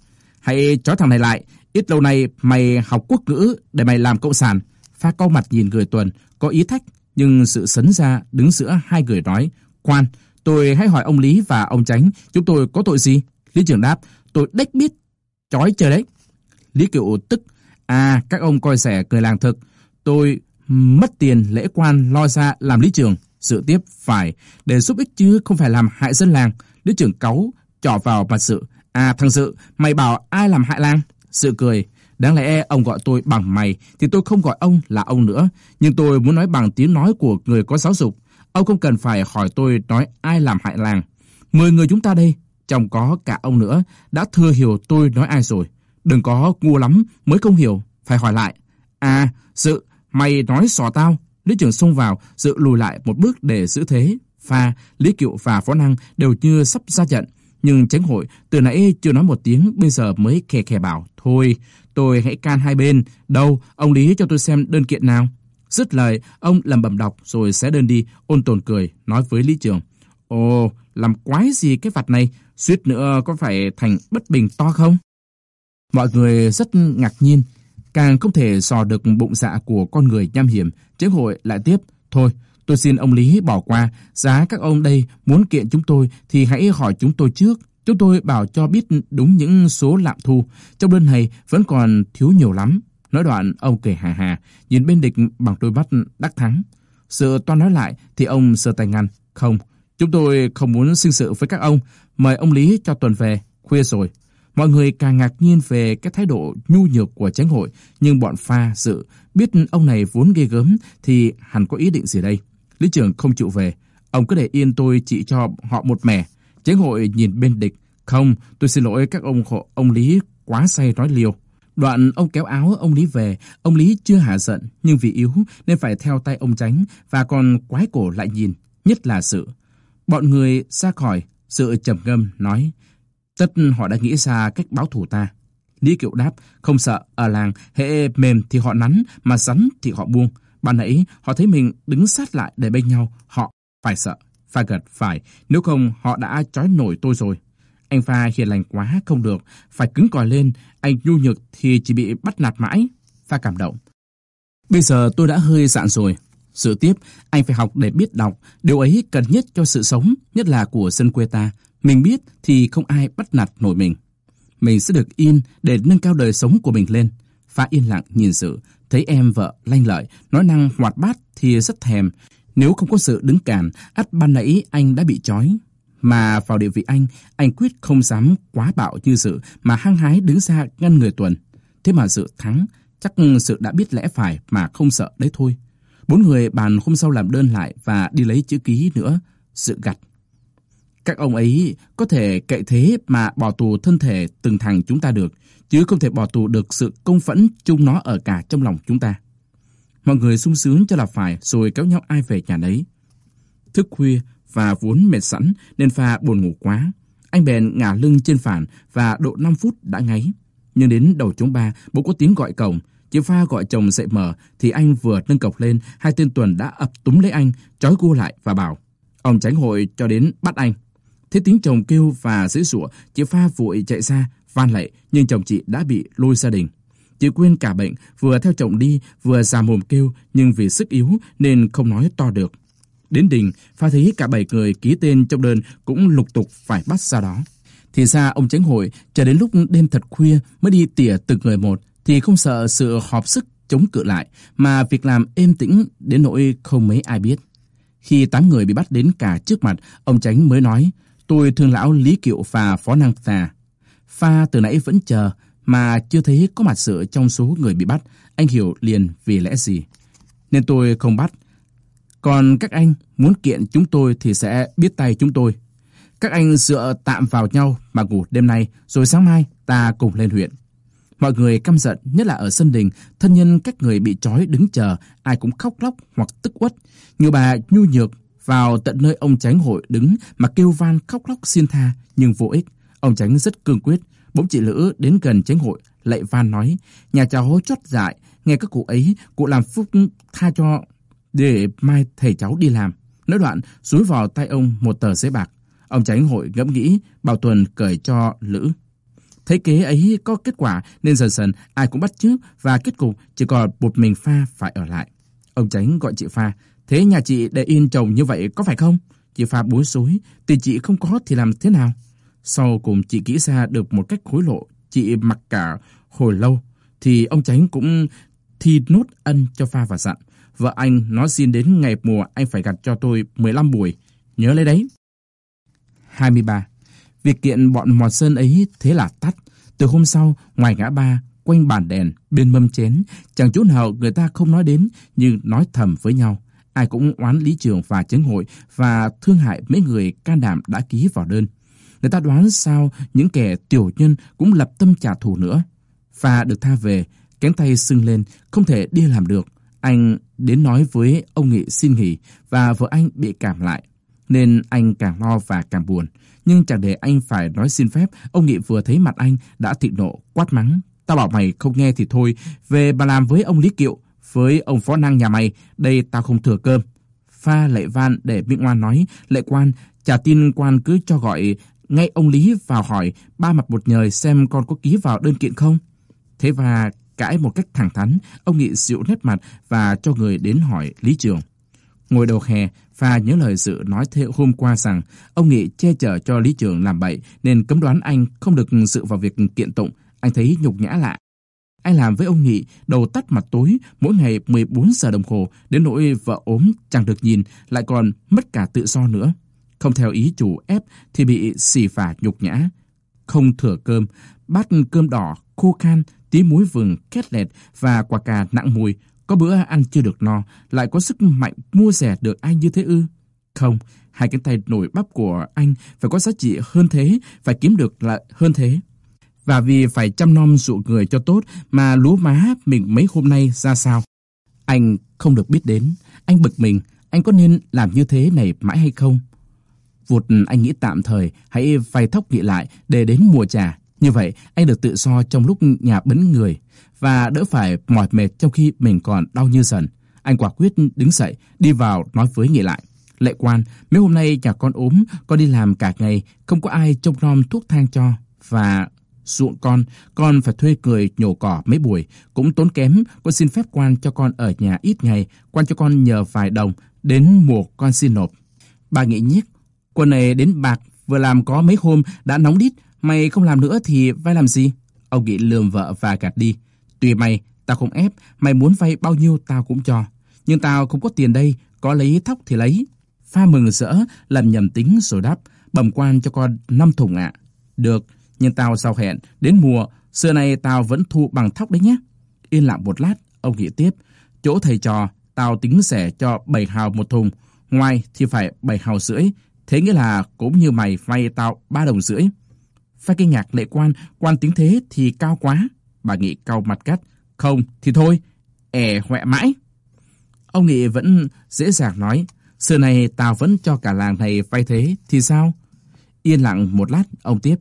Speaker 1: hãy trói thằng này lại. Ít lâu nay mày học quốc ngữ để mày làm cộng sản. Pha cau mặt nhìn người Tuần, có ý thách, nhưng sự sấn ra đứng giữa hai người nói, quan, tôi hãy hỏi ông Lý và ông Chánh, chúng tôi có tội gì? Lý Trường đáp, tôi đếch biết, trói chờ đấy. Lý Kiệu tức, à, các ông coi rẻ người làng thực. Tôi mất tiền lễ quan lo ra làm lý trưởng. Sự tiếp, phải, để giúp ích chứ không phải làm hại dân làng. Lý trưởng cáu, trỏ vào mặt Sự. À, thằng Sự, mày bảo ai làm hại làng? Sự cười, đáng lẽ ông gọi tôi bằng mày thì tôi không gọi ông là ông nữa, nhưng tôi muốn nói bằng tiếng nói của người có giáo dục. Ông không cần phải hỏi tôi nói ai làm hại làng. Mười người chúng ta đây, trong có cả ông nữa, đã thừa hiểu tôi nói ai rồi. Đừng có ngu lắm mới không hiểu, phải hỏi lại. À, Sự, mày nói xỏ tao. Lý Trường xông vào, Sự lùi lại một bước để giữ thế. Pha, Lý Kiệu và Phó Năng đều như sắp ra trận, nhưng Chánh Hội từ nãy chưa nói một tiếng, bây giờ mới khè khè bảo, thôi, tôi hãy can hai bên. Đâu, ông Lý cho tôi xem đơn kiện nào. Dứt lời, ông lẩm bẩm đọc rồi xé đơn đi. Ôn Tồn cười, nói với Lý Trường, ồ, làm quái gì cái vặt này, suýt nữa có phải thành bất bình to không? Mọi người rất ngạc nhiên, càng không thể dò được bụng dạ của con người nham hiểm. Chánh Hội lại tiếp, thôi, tôi xin ông Lý bỏ qua, giá các ông đây muốn kiện chúng tôi thì hãy hỏi chúng tôi trước. Chúng tôi bảo cho biết đúng những số lạm thu. Trong đơn này vẫn còn thiếu nhiều lắm. Nói đoạn, ông cười hà hà, nhìn bên địch bằng đôi mắt đắc thắng. Sự toan nói lại thì ông giơ tay ngăn. Không, chúng tôi không muốn sinh sự với các ông. Mời ông Lý cho Tuần về, khuya rồi. Mọi người càng ngạc nhiên về cái thái độ nhu nhược của Chánh Hội, nhưng bọn Pha, Dự biết ông này vốn ghê gớm thì hẳn có ý định gì đây. Lý Trường không chịu về. Ông cứ để yên tôi trị cho họ một mẻ. Chánh Hội nhìn bên địch. Không, tôi xin lỗi các ông hộ, ông Lý quá say nói liều. Đoạn ông kéo áo ông Lý về. Ông Lý chưa hả giận, nhưng vì yếu nên phải theo tay ông Chánh và còn quái cổ lại nhìn, nhất là Sự. Bọn người ra khỏi, Sự trầm ngâm nói, tất họ đã nghĩ ra cách báo thù ta. Lý Kiệu đáp, không sợ, ở làng hễ mềm thì họ nắn, mà rắn thì họ buông. Ban nãy họ thấy mình đứng sát lại để bên nhau, họ phải sợ. Pha gật, phải, nếu không họ đã trói nổi tôi rồi. Anh Pha hiền lành quá không được, phải cứng cỏi lên, anh nhu nhược thì chỉ bị bắt nạt mãi. Pha cảm động. Bây giờ tôi đã hơi dạn rồi. Sự tiếp, anh phải học để biết đọc, điều ấy cần nhất cho sự sống, nhất là của dân quê ta. Mình biết thì không ai bắt nạt nổi mình. Mình sẽ được yên để nâng cao đời sống của mình lên. Pha yên lặng nhìn Sự, thấy em vợ lanh lợi, nói năng hoạt bát thì rất thèm. Nếu không có Sự đứng cản, ắt ban nãy anh đã bị trói. Mà vào địa vị anh, anh quyết không dám quá bạo như Sự mà hăng hái đứng ra ngăn người Tuần. Thế mà Sự thắng, Chắc sự đã biết lẽ phải mà không sợ đấy thôi. Bốn người bàn hôm sau làm đơn lại và đi lấy chữ ký nữa, sự gặt. Các ông ấy có thể cậy thế mà bỏ tù thân thể từng thằng chúng ta được, chứ không thể bỏ tù được sự công phẫn chung nó ở cả trong lòng chúng ta. Mọi người sung sướng cho là phải, rồi kéo nhau ai về nhà nấy. Thức khuya và vốn mệt sẵn nên Pha buồn ngủ quá. Anh bèn ngả lưng trên phản và độ năm phút đã ngáy. Nhưng đến đầu trống ba, bỗng có tiếng gọi cổng. Chị Pha gọi chồng dậy mở thì anh vừa nâng cọc lên, hai tên tuần đã ập túm lấy anh, trói gô lại và bảo ông tránh hội cho đến bắt anh. Thế tiếng chồng kêu và giãy giụa, chị Pha vội chạy ra van lạy, nhưng chồng chị đã bị lôi ra đình. Chị quên cả bệnh, vừa theo chồng đi vừa già mồm kêu, nhưng vì sức yếu nên không nói to được. Đến đình, Pha thấy cả bảy người ký tên trong đơn cũng lục tục phải bắt ra đó. Thì ra ông tránh hội chờ đến lúc đêm thật khuya mới đi tỉa từng người một, thì không sợ sự họp sức chống cự lại, mà việc làm êm tĩnh đến nỗi không mấy ai biết. Khi tám người bị bắt đến cả trước mặt, ông tránh mới nói: tôi thương lão Lý Kiệu và Phó Năng Tà. Pha từ nãy vẫn chờ mà chưa thấy có mặt sự trong số người bị bắt. Anh hiểu liền vì lẽ gì, nên tôi không bắt. Còn các anh muốn kiện chúng tôi thì sẽ biết tay chúng tôi. Các anh dựa tạm vào nhau mà ngủ đêm nay, rồi sáng mai ta cùng lên huyện. Mọi người căm giận, nhất là ở sân đình, thân nhân các người bị trói đứng chờ, ai cũng khóc lóc hoặc tức uất. Nhiều bà nhu nhược vào tận nơi ông tránh hội đứng mà kêu van khóc lóc xin tha, nhưng vô ích. Ông tránh rất cương quyết. Bỗng chị Lữ đến gần tránh hội lạy van nói: nhà cháu chót dại, nghe các cụ ấy, cụ làm phúc tha cho để mai thầy cháu đi làm. Nói đoạn dúi vào tay ông một tờ giấy bạc. Ông tránh hội ngẫm nghĩ, bảo Tuần cởi cho Lữ. Thấy kế ấy có kết quả nên dần dần ai cũng bắt chước, và kết cục chỉ còn một mình Pha phải ở lại. Ông tránh gọi chị Pha: thế nhà chị để yên chồng như vậy có phải không? Chị Pha bối rối: tiền chị không có thì làm thế nào? Sau cùng chị nghĩ ra được một cách hối lộ. Chị mặc cả hồi lâu thì ông tránh cũng thi nốt ân cho Pha và dặn: vợ anh nó xin đến ngày mùa anh phải gặt cho tôi mười lăm buổi, nhớ lấy đấy. hai mươi ba. Việc kiện bọn mọt sơn ấy thế là tắt. Từ hôm sau, ngoài ngã ba, quanh bàn đèn, bên mâm chén, chẳng chỗ nào người ta không nói đến, nhưng nói thầm với nhau. Ai cũng oán lý trường và chánh hội và thương hại mấy người can đảm đã ký vào đơn. Người ta đoán sao những kẻ tiểu nhân cũng lập tâm trả thù nữa. Pha được tha về, cánh tay sưng lên, không thể đi làm được. Anh đến nói với ông Nghị xin nghỉ, và vợ anh bị cảm lại, nên anh càng lo và càng buồn. Nhưng chẳng để anh phải nói xin phép, ông Nghị vừa thấy mặt anh đã thịnh nộ quát mắng: tao bảo mày không nghe thì thôi, về bà làm với ông Lý Kiệu, với ông Phó Năng nhà mày, đây tao không thừa cơm. Pha lạy van để Minh Oan nói: lệ quan, trả tin quan cứ cho gọi ngay ông Lý vào hỏi ba mặt một nhời xem con có ký vào đơn kiện không. Thế và cãi một cách thẳng thắn, ông Nghị dịu nét mặt và cho người đến hỏi Lý Trường. Ngồi đầu hè, Pha nhớ lời dự nói thế hôm qua rằng ông Nghị che chở cho Lý Trường làm bậy nên cấm đoán anh không được dự vào việc kiện tụng. Anh thấy nhục nhã lạ. Anh làm với ông Nghị đầu tắt mặt tối, mỗi ngày mười bốn giờ đồng hồ, đến nỗi vợ ốm chẳng được nhìn, lại còn mất cả tự do nữa. Không theo ý chủ ép thì bị xỉ phả nhục nhã. Không thừa cơm, bát cơm đỏ khô khan, tí muối vừng khét lẹt và quả cà nặng mùi. Có bữa ăn chưa được no, lại có sức mạnh mua rẻ được ai như thế ư? Không, hai cánh tay nổi bắp của anh phải có giá trị hơn thế, phải kiếm được lại hơn thế. Và vì phải chăm nom dụ người cho tốt mà lúa má mình mấy hôm nay ra sao, anh không được biết đến. Anh bực mình, anh có nên làm như thế này mãi hay không? Vụt anh nghĩ tạm thời hãy vay thóc Nghị lại để đến mùa trà. Như vậy anh được tự do trong lúc nhà bấn người, và đỡ phải mỏi mệt trong khi mình còn đau như dần. Anh quả quyết đứng dậy, đi vào nói với Nghị lại: lệ quan, mấy hôm nay nhà con ốm, con đi làm cả ngày, không có ai trông nom thuốc thang cho, và ruộng con, con phải thuê người nhổ cỏ mấy buổi, cũng tốn kém. Con xin phép quan cho con ở nhà ít ngày, quan cho con nhờ vài đồng, đến mùa con xin nộp. Bà Nghị nhiếc: quân này đến bạc, vừa làm có mấy hôm đã nóng đít, mày không làm nữa thì vay làm gì? Ông Nghị lườm vợ và gạt đi: tùy mày, tao không ép, mày muốn vay bao nhiêu tao cũng cho, nhưng tao không có tiền đây, có lấy thóc thì lấy. Pha mừng rỡ, lần nhầm tính rồi đáp: bẩm quan cho con năm thùng ạ. Được, nhưng tao sao hẹn, đến mùa, xưa nay tao vẫn thu bằng thóc đấy nhé. Yên lặng một lát, ông Nghị tiếp. Chỗ thầy trò, tao tính xẻ cho bảy hào một thùng, ngoài thì phải bảy hào rưỡi. Thế nghĩa là cũng như mày vay tao ba đồng rưỡi. Pha kinh ngạc lệ quan, quan tính thế thì cao quá. Bà Nghị cau mặt cắt. Không thì thôi, ẻ hoẹ mãi. Ông Nghị vẫn dễ dàng nói. Xưa này tao vẫn cho cả làng này vay thế thì sao? Yên lặng một lát, ông tiếp.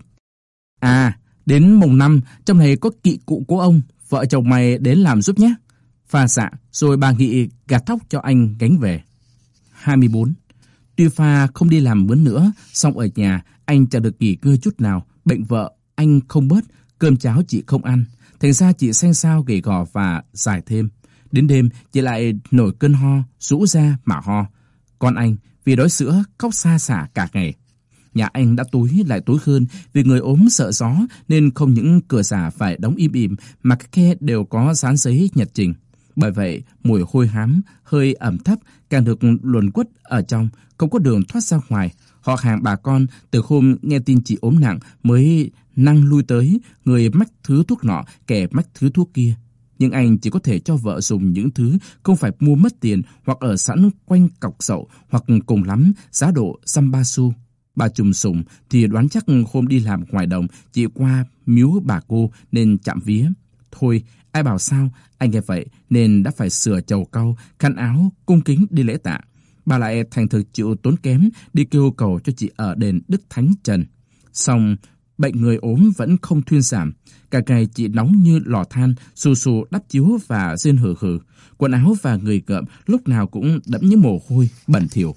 Speaker 1: À, đến mùng năm, trong này có kỵ cụ của ông, vợ chồng mày đến làm giúp nhé. Pha dạ, rồi bà Nghị gạt thóc cho anh gánh về. hai mươi bốn. Tuy Pha không đi làm mướn nữa, song ở nhà anh chẳng được nghỉ ngơi chút nào. Bệnh vợ anh không bớt, cơm cháo chị không ăn. Thành ra chị xanh xao gầy gò và dài thêm. Đến đêm chị lại nổi cơn ho, rũ ra mà ho. Con anh vì đói sữa khóc xa xả cả ngày. Nhà anh đã tối lại tối hơn vì người ốm sợ gió nên không những cửa xả phải đóng im ỉm mà các khe đều có dán giấy nhật trình. Bởi vậy mùi hôi hám, hơi ẩm thấp càng được luồn quất ở trong, không có đường thoát ra ngoài. Họ hàng bà con từ hôm nghe tin chị ốm nặng mới năng lui tới, người mách thứ thuốc nọ, kẻ mách thứ thuốc kia. Nhưng anh chỉ có thể cho vợ dùng những thứ không phải mua mất tiền hoặc ở sẵn quanh cọc sậu hoặc cùng lắm giá độ dăm ba xu. Bà trùm sủng thì đoán chắc hôm đi làm ngoài đồng chị qua miếu bà cô nên chạm vía. Thôi, ai bảo sao, anh nghe vậy nên đã phải sửa trầu cau, khăn áo, cung kính đi lễ tạ. Bà lại thành thực chịu tốn kém đi kêu cầu cho chị ở đền Đức Thánh Trần. Xong, bệnh người ốm vẫn không thuyên giảm. Cả ngày chị nóng như lò than, xù xù đắp chiếu và rên hừ hừ. Quần áo và người cợm lúc nào cũng đẫm những mồ hôi, bẩn thỉu.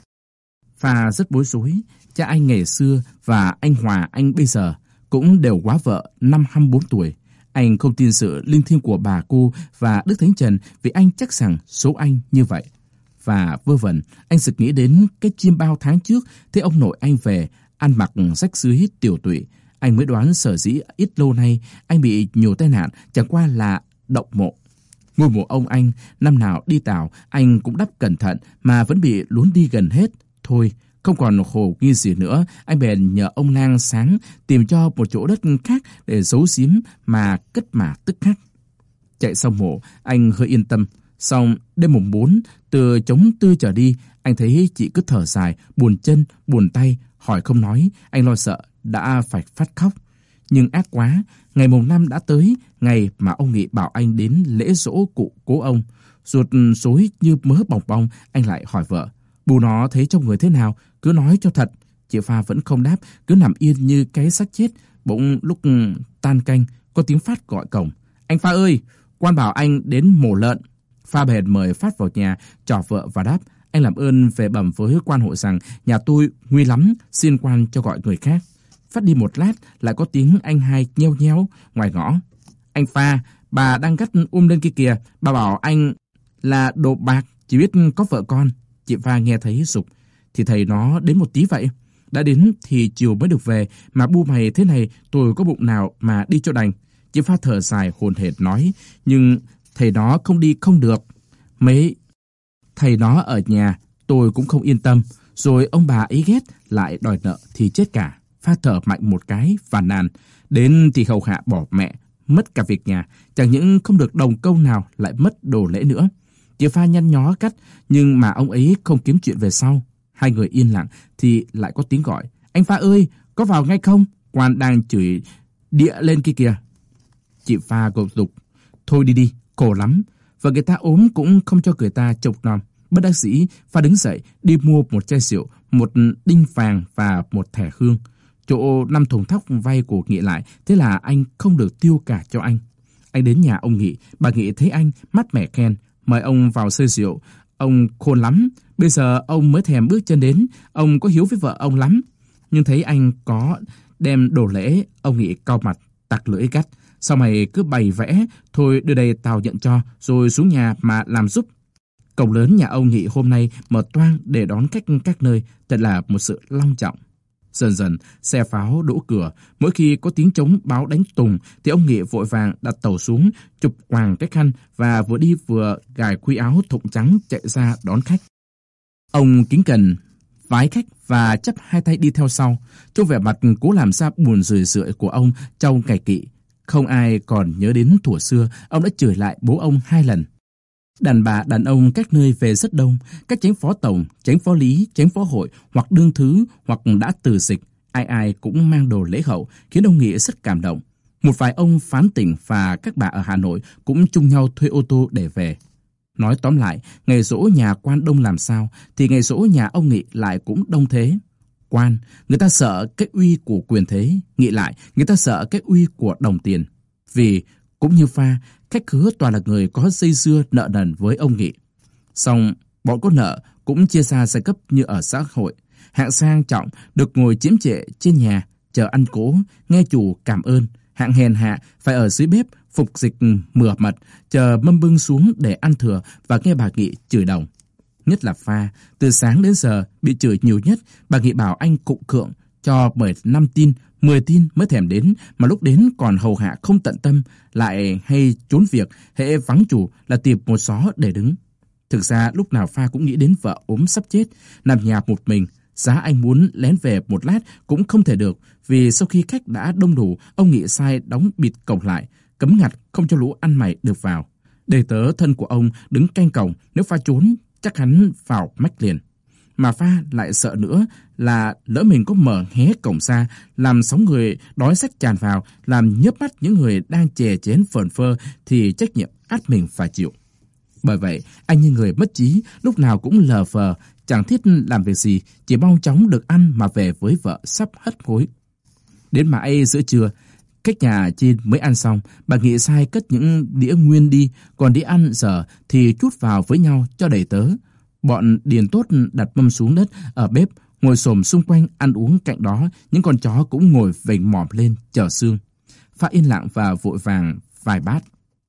Speaker 1: Pha rất bối rối. Cha anh ngày xưa và anh Hòa anh bây giờ cũng đều quá vợ năm hai mươi bốn tuổi. Anh không tin sự linh thiêng của bà cô và Đức Thánh Trần vì anh chắc rằng số anh như vậy. Và vơ vẩn, anh sực nghĩ đến cái chiêm bao tháng trước thấy ông nội anh về, ăn mặc rách rưới tiểu tụy. Anh mới đoán sở dĩ ít lâu nay anh bị nhiều tai nạn chẳng qua là động mộ. Ngôi mộ ông anh, năm nào đi tảo, anh cũng đắp cẩn thận mà vẫn bị lún đi gần hết. Thôi, không còn hồ nghi gì nữa, anh bèn nhờ ông lang sáng tìm cho một chỗ đất khác để giấu giếm mà cất mà tức khắc. Chạy xong mộ, anh hơi yên tâm. Xong đêm mùng bốn, từ trống tư trở đi, anh thấy chị cứ thở dài, buồn chân, buồn tay, hỏi không nói. Anh lo sợ đã phải phát khóc. Nhưng ác quá, ngày mùng năm đã tới, ngày mà ông Nghị bảo anh đến lễ giỗ cụ cố ông. Ruột rối như mớ bòng bong, anh lại hỏi vợ. Bù nó thấy trong người thế nào, cứ nói cho thật. Chị Pha vẫn không đáp, cứ nằm yên như cái xác chết. Bỗng lúc tan canh, có tiếng Phát gọi cổng. Anh Pha ơi, quan bảo anh đến mổ lợn. Pha bèn mời Phát vào nhà, trò vợ và đáp. Anh làm ơn về bẩm với quan hội rằng nhà tôi nguy lắm, xin quan cho gọi người khác. Phát đi một lát, lại có tiếng anh hai nheo nheo ngoài ngõ. Anh Pha, bà đang gắt um lên kia kìa, bà bảo anh là đồ bạc, chỉ biết có vợ con. Chị Pha nghe thấy sục, thì thầy nó đến một tí vậy. Đã đến thì chiều mới được về, mà bu mày thế này tôi có bụng nào mà đi cho đành. Chị Pha thở dài hồn hển nói, nhưng thầy nó không đi không được. Mấy thầy nó ở nhà, tôi cũng không yên tâm. Rồi ông bà ấy ghét, lại đòi nợ thì chết cả. Pha thở mạnh một cái và nàn. Đến thì hầu hạ bỏ mẹ, mất cả việc nhà. Chẳng những không được đồng câu nào, lại mất đồ lễ nữa. Chị Pha nhăn nhó cắt, nhưng mà ông ấy không kiếm chuyện về sau. Hai người yên lặng thì lại có tiếng gọi. Anh Pha ơi, có vào ngay không? Quan đang chửi địa lên kia kìa. Chị Pha gục dục. Thôi đi đi, khổ lắm. Và người ta ốm cũng không cho người ta chộc nom. Bất đắc dĩ, Pha đứng dậy đi mua một chai rượu, một đinh vàng và một thẻ hương. Chỗ năm thùng thóc vay của Nghị lại, thế là anh không được tiêu cả cho anh. Anh đến nhà ông Nghị, bà Nghị thấy anh mắt mẻ khen, mời ông vào xơi rượu. Ông khôn lắm, bây giờ ông mới thèm bước chân đến, ông có hiếu với vợ ông lắm. Nhưng thấy anh có đem đồ lễ, ông Nghị cau mặt, tặc lưỡi gắt. Sao mày cứ bày vẽ, thôi đưa đây tao nhận cho, rồi xuống nhà mà làm giúp. Cổng lớn nhà ông Nghị hôm nay mở toang để đón khách các nơi, thật là một sự long trọng. Dần dần, xe pháo đỗ cửa, mỗi khi có tiếng trống báo đánh tùng thì ông Nghị vội vàng đặt tàu xuống, chụp quàng cái khăn và vừa đi vừa gài khuy áo thụng trắng chạy ra đón khách. Ông kính cẩn vái khách và chắp hai tay đi theo sau, trong vẻ mặt cố làm ra buồn rười rượi của ông trong ngày kỵ. Không ai còn nhớ đến thuở xưa, ông đã chửi lại bố ông hai lần. Đàn bà đàn ông các nơi về rất đông, các chánh phó tổng, chánh phó lý, chánh phó hội hoặc đương thứ hoặc đã từ dịch, ai ai cũng mang đồ lễ hậu, khiến ông Nghị rất cảm động. Một vài ông phán tỉnh và các bà ở Hà Nội cũng chung nhau thuê ô tô để về. Nói tóm lại, ngày giỗ nhà quan đông làm sao, thì ngày giỗ nhà ông Nghị lại cũng đông thế. Quan, người ta sợ cái uy của quyền thế, Nghị lại, người ta sợ cái uy của đồng tiền. Vì, cũng như Pha, khách khứa toàn là người có dây dưa nợ nần với ông Nghị. Song, bọn có nợ cũng chia ra giai cấp như ở xã hội. Hạng sang trọng được ngồi chiếm trệ trên nhà, chờ ăn cỗ, nghe chủ cảm ơn. Hạng hèn hạ phải ở dưới bếp phục dịch mửa mật, chờ mâm bưng xuống để ăn thừa và nghe bà Nghị chửi đồng. Nhất là Pha, từ sáng đến giờ bị chửi nhiều nhất. Bà Nghị bảo anh cụng cượng cho mười năm tin, mười tin mới thèm đến, mà lúc đến còn hầu hạ không tận tâm, lại hay trốn việc, hễ vắng chủ là tìm một xó để đứng. Thực ra lúc nào Pha cũng nghĩ đến vợ ốm sắp chết, nằm nhà một mình. Giá anh muốn lén về một lát cũng không thể được, vì sau khi khách đã đông đủ, ông Nghị sai đóng bịt cổng lại, cấm ngặt không cho lũ ăn mày được vào. Đầy tớ thân của ông đứng canh cổng, nếu Pha trốn chắc hắn vào mách liền. Mà Pha lại sợ nữa là lỡ mình có mở hé cổng ra, làm sóng người đói sách tràn vào, làm nhớp mắt những người đang chè chén phờn phơ, thì trách nhiệm ắt mình phải chịu. Bởi vậy, anh như người mất trí, lúc nào cũng lờ phờ, chẳng thiết làm việc gì, chỉ mong chóng được ăn mà về với vợ sắp hất hối. Đến mãi giữa trưa, khách nhà trên mới ăn xong, bà Nghị sai cất những đĩa nguyên đi, còn đĩa ăn giờ thì chút vào với nhau cho đầy tớ. Bọn điền tốt đặt mâm xuống đất ở bếp, ngồi xổm xung quanh ăn uống cạnh đó, những con chó cũng ngồi vểnh mỏm lên chờ xương. Pha yên lặng và vội vàng vài bát.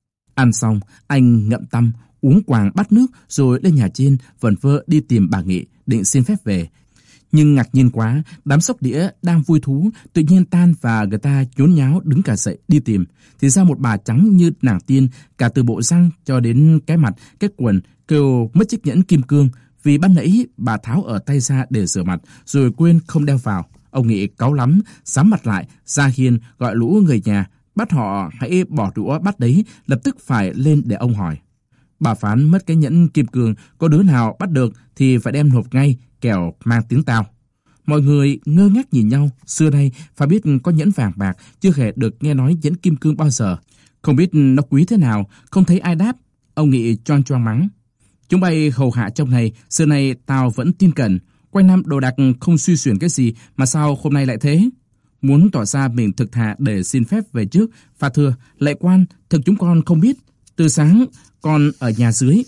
Speaker 1: Ăn xong, anh ngậm tăm, uống quàng bát nước rồi lên nhà trên vẩn vơ đi tìm bà Nghị, định xin phép về. Nhưng ngạc nhiên quá, đám sóc đĩa đang vui thú tự nhiên tan và người ta nhốn nháo đứng cả dậy đi tìm. Thì ra một bà trắng như nàng tiên, cả từ bộ răng cho đến cái mặt, cái quần, kêu mất chiếc nhẫn kim cương, vì ban nãy bà tháo ở tay ra để rửa mặt rồi quên không đeo vào. Ông Nghị cáu lắm, sám mặt lại ra hiên gọi lũ người nhà, bắt họ hãy bỏ đũa bắt đấy, lập tức phải lên để ông hỏi. Bà phán mất cái nhẫn kim cương, có đứa nào bắt được thì phải đem nộp ngay, kẻo mang tiếng tao. Mọi người ngơ ngác nhìn nhau, xưa nay phải biết có nhẫn vàng bạc, chưa hề được nghe nói nhẫn kim cương bao giờ. Không biết nó quý thế nào, không thấy ai đáp. Ông Nghị choang choang mắng. Chúng bay hầu hạ trong này, xưa nay tao vẫn tin cẩn, quanh năm đồ đạc không suy xuyển cái gì, mà sao hôm nay lại thế? Muốn tỏ ra mình thực thà để xin phép về trước, Pha thưa, lạy quan, thực chúng con không biết, từ sáng con ở nhà dưới.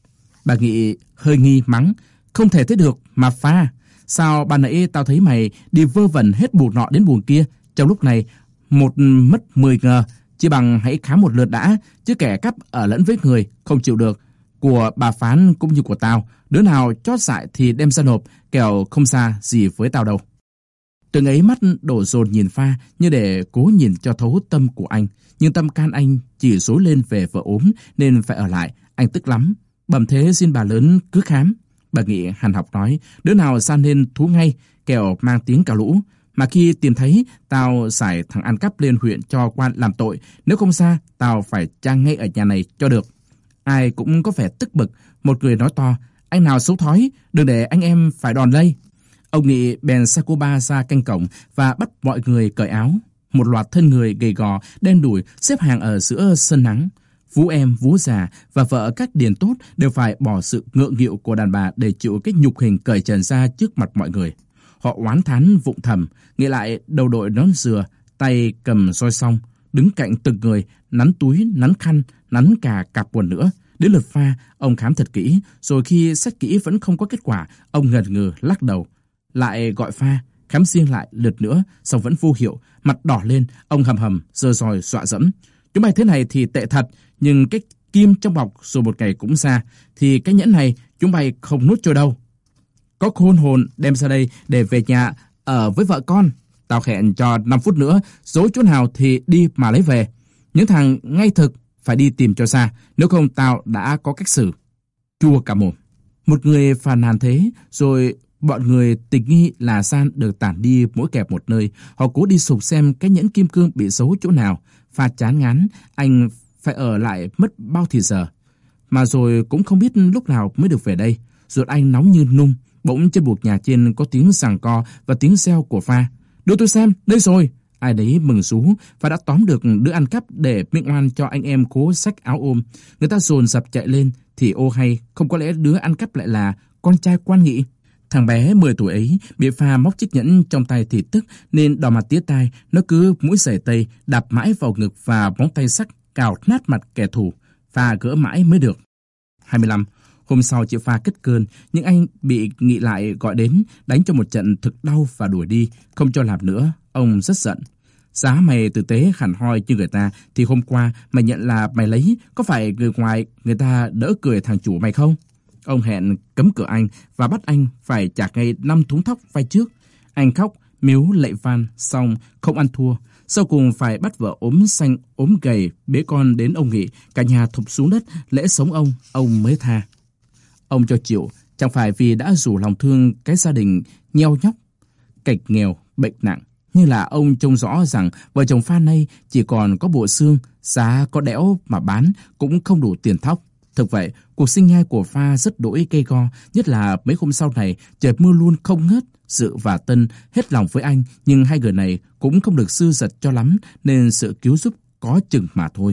Speaker 1: Bà Nghị hơi nghi mắng, không thể thế được mà Pha, sao ban nãy tao thấy mày đi vơ vẩn hết buồng nọ đến buồng kia, trong lúc này một mất mười ngờ, chỉ bằng hãy khám một lượt đã, chứ kẻ cắp ở lẫn với người không chịu được. Của bà phán cũng như của tao, đứa nào chót dại thì đem ra nộp, kẻo không xa gì với tao đâu. Từng ấy mắt đổ dồn nhìn Pha như để cố nhìn cho thấu tâm của anh, nhưng tâm can anh chỉ rối lên về vợ ốm nên phải ở lại. Anh tức lắm, bẩm thế xin bà lớn cứ khám. Bà Nghị hằn học nói, đứa nào san lên thú ngay, kẻo mang tiếng cả lũ. Mà khi tìm thấy, tao xài thằng ăn cắp lên huyện cho quan làm tội. Nếu không xa, tao phải trang ngay ở nhà này cho được. Ai cũng có vẻ tức bực. Một người nói to, anh nào xấu thói, đừng để anh em phải đòn lây. Ông Nghị bèn Sacoba ra canh cổng và bắt mọi người cởi áo. Một loạt thân người gầy gò, đen đủi xếp hàng ở giữa sân nắng. Vú em, vú già và vợ các điền tốt đều phải bỏ sự ngượng nghịu của đàn bà để chịu cái nhục hình cởi trần ra trước mặt mọi người. Họ oán thán vụng thầm, nghĩ lại đầu đội nón dừa, tay cầm roi song, đứng cạnh từng người, nắn túi, nắn khăn, nắn cả cặp quần nữa. Đến lượt Pha, ông khám thật kỹ, rồi khi xét kỹ vẫn không có kết quả, ông ngần ngừ lắc đầu. Lại gọi Pha, khám riêng lại lượt nữa, xong vẫn vô hiệu, mặt đỏ lên, ông hầm hầm, giơ roi dọa dẫm. Chúng mày thế này thì tệ thật, nhưng cái kim trong bọc rồi một ngày cũng ra, thì cái nhẫn này chúng mày không nuốt trôi đâu. Có khôn hồn đem ra đây để về nhà ở với vợ con. Tao hẹn cho năm phút nữa, dối chỗ nào thì đi mà lấy về. Những thằng ngay thực phải đi tìm cho xa, nếu không tao đã có cách xử. Chua cả mồm. Một người phàn nàn thế, rồi Bọn người tình nghi là San được tản đi mỗi kẹp một nơi. Họ cố đi sục xem cái nhẫn kim cương bị giấu chỗ nào. Pha chán ngán, anh phải ở lại mất bao thì giờ. Mà rồi cũng không biết lúc nào mới được về đây. Ruột anh nóng như nung. Bỗng trên bục nhà trên có tiếng giằng co và tiếng reo của Pha. Đưa tôi xem, đây rồi. Ai đấy mừng rú và đã tóm được đứa ăn cắp để miệng oan cho anh em cố xách áo ôm. Người ta dồn dập chạy lên thì ô hay, không có lẽ đứa ăn cắp lại là con trai Quan Nghị. Thằng bé mười tuổi ấy bị Pha móc chiếc nhẫn trong tay thì tức nên đỏ mặt tía tai, nó cứ mũi giày tây đạp mãi vào ngực và móng tay sắc cào nát mặt kẻ thù. Pha gỡ mãi mới được. hai mươi lăm. Hôm sau chị Pha kết cơn, nhưng anh bị Nghị lại gọi đến đánh cho một trận thực đau và đuổi đi, không cho làm nữa. Ông rất giận. Giá mày tử tế hẳn hoi như người ta thì hôm qua mày nhận là mày lấy, có phải người ngoài người ta đỡ cười thằng chủ mày không? Ông hẹn cấm cửa anh và bắt anh phải trả ngay năm thúng thóc vay trước. Anh khóc, miếu lạy van, xong không ăn thua. Sau cùng phải bắt vợ ốm xanh ốm gầy bế con đến ông Nghị, cả nhà thụp xuống đất lễ sống ông, ông mới tha. Ông cho chịu, chẳng phải vì đã rủ lòng thương cái gia đình nheo nhóc, cạch nghèo, bệnh nặng. Như là ông trông rõ rằng vợ chồng Pha nay chỉ còn có bộ xương, giá có đẽo mà bán cũng không đủ tiền thóc. Thực vậy, cuộc sinh nhai của Pha rất đỗi cây go, nhất là mấy hôm sau này trời mưa luôn không ngớt. Dự và Tân hết lòng với anh, nhưng hai người này cũng không được sư giật cho lắm, nên sự cứu giúp có chừng mà thôi.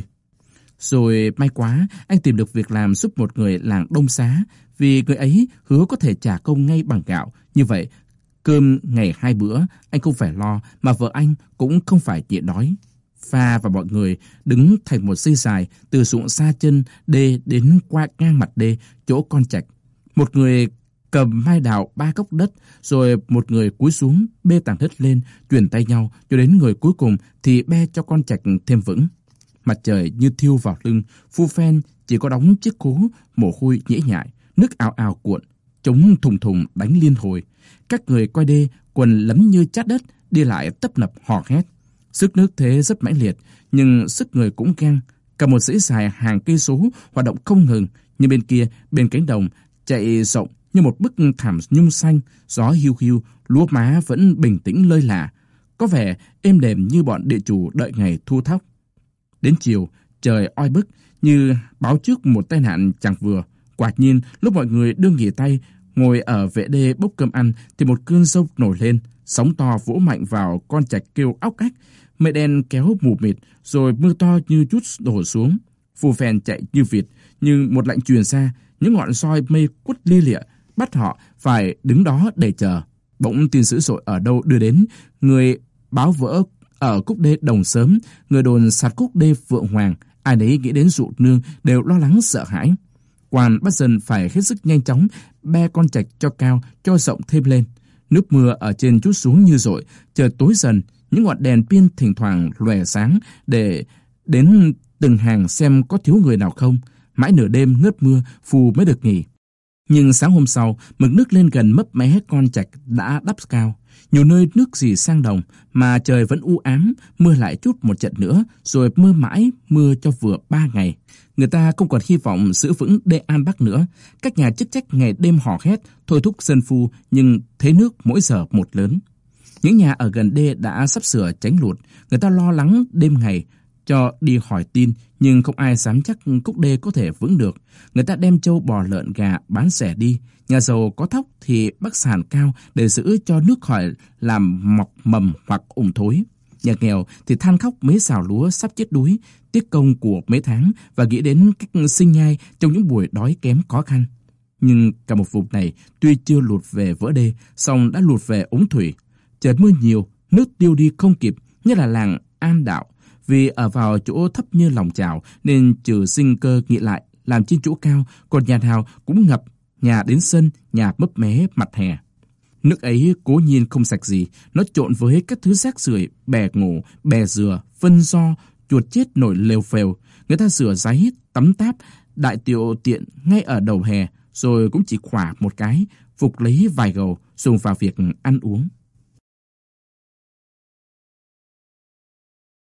Speaker 1: Rồi may quá, anh tìm được việc làm giúp một người làng Đông Xá, vì người ấy hứa có thể trả công ngay bằng gạo. Như vậy, cơm ngày hai bữa, anh không phải lo, mà vợ anh cũng không phải nhịn đói. Pha và mọi người đứng thành một dây dài từ ruộng xa chân đê đến qua ngang mặt đê, chỗ con trạch. Một người cầm mai đào ba góc đất, rồi một người cúi xuống bê tảng đất lên, chuyển tay nhau, cho đến người cuối cùng thì be cho con trạch thêm vững. Mặt trời như thiêu vào lưng, phu phen chỉ có đóng chiếc cố, mồ hôi nhễ nhại, nước ào ào cuộn, trống thùng thùng đánh liên hồi. Các người quay đê quần lấm như chát đất, đi lại tấp nập hò hét. Sức nước thế rất mãnh liệt, nhưng sức người cũng gan. Cả một dãy dài hàng cây số hoạt động không ngừng, nhưng bên kia, bên cánh đồng chạy rộng như một bức thảm nhung xanh, gió hiu hiu, lúa má vẫn bình tĩnh lơi lả, có vẻ êm đềm như bọn địa chủ đợi ngày thu thóc. Đến chiều, trời oi bức như báo trước một tai nạn chẳng vừa. Quả nhiên, lúc mọi người đương nghỉ tay, ngồi ở vệ đê bốc cơm ăn, thì một cơn dông nổi lên, sóng to vỗ mạnh vào con trạch kêu óc ách, mây đen kéo mù mịt, rồi mưa to như chút đổ xuống. Phù phèn chạy như vịt, nhưng một lệnh truyền ra, những ngọn roi mây quất lia lịa, bắt họ phải đứng đó để chờ. Bỗng tin dữ dội ở đâu đưa đến, người báo vỡ ở Cúc Đê Đồng Sớm, người đồn sạt Cúc Đê Phượng Hoàng, ai đấy nghĩ đến dụ nương đều lo lắng sợ hãi. Quan bắt dân phải hết sức nhanh chóng be con trạch cho cao, cho rộng thêm lên. Nước mưa ở trên trút xuống như dội, trời tối dần, những ngọn đèn pin thỉnh thoảng lòe sáng để đến từng hàng xem có thiếu người nào không. Mãi nửa đêm ngớt mưa, Phù mới được nghỉ. Nhưng sáng hôm sau, mực nước lên gần mấp mé con trạch đã đắp cao. Nhiều nơi nước dì sang đồng, mà trời vẫn u ám, mưa lại chút một trận nữa, rồi mưa mãi, mưa cho vừa ba ngày. Người ta không còn hy vọng giữ vững đê An Bắc nữa. Các nhà chức trách ngày đêm hò hét, thôi thúc dân phu, nhưng thế nước mỗi giờ một lớn. Những nhà ở gần đê đã sắp sửa tránh lụt, người ta lo lắng đêm ngày cho đi hỏi tin, nhưng không ai dám chắc Cúc Đê có thể vững được. Người ta đem trâu bò lợn gà bán rẻ đi. Nhà giàu có thóc thì bắc sàn cao để giữ cho nước khỏi làm mọc mầm hoặc ủng thối. Nhà nghèo thì than khóc mấy xào lúa sắp chết đuối, tiếc công của mấy tháng và nghĩ đến cách sinh nhai trong những buổi đói kém khó khăn. Nhưng cả một vùng này tuy chưa lụt về vỡ đê, song đã lụt về ống thủy. Trời mưa nhiều, nước tiêu đi không kịp, như là làng An Đạo. Vì ở vào chỗ thấp như lòng chảo nên trừ sinh cơ nghĩ lại làm trên chỗ cao, còn nhà nào cũng ngập, nhà đến sân, nhà mấp mé mặt hè. Nước ấy cố nhiên không sạch gì, nó trộn với các thứ rác rưởi, bè ngổ, bè dừa, phân ro, chuột chết nổi lều phèo. Người ta rửa ráy, tắm táp, đại tiệu tiện ngay ở đầu hè, rồi cũng chỉ khỏa một cái, phục lấy vài gầu dùng vào việc ăn uống.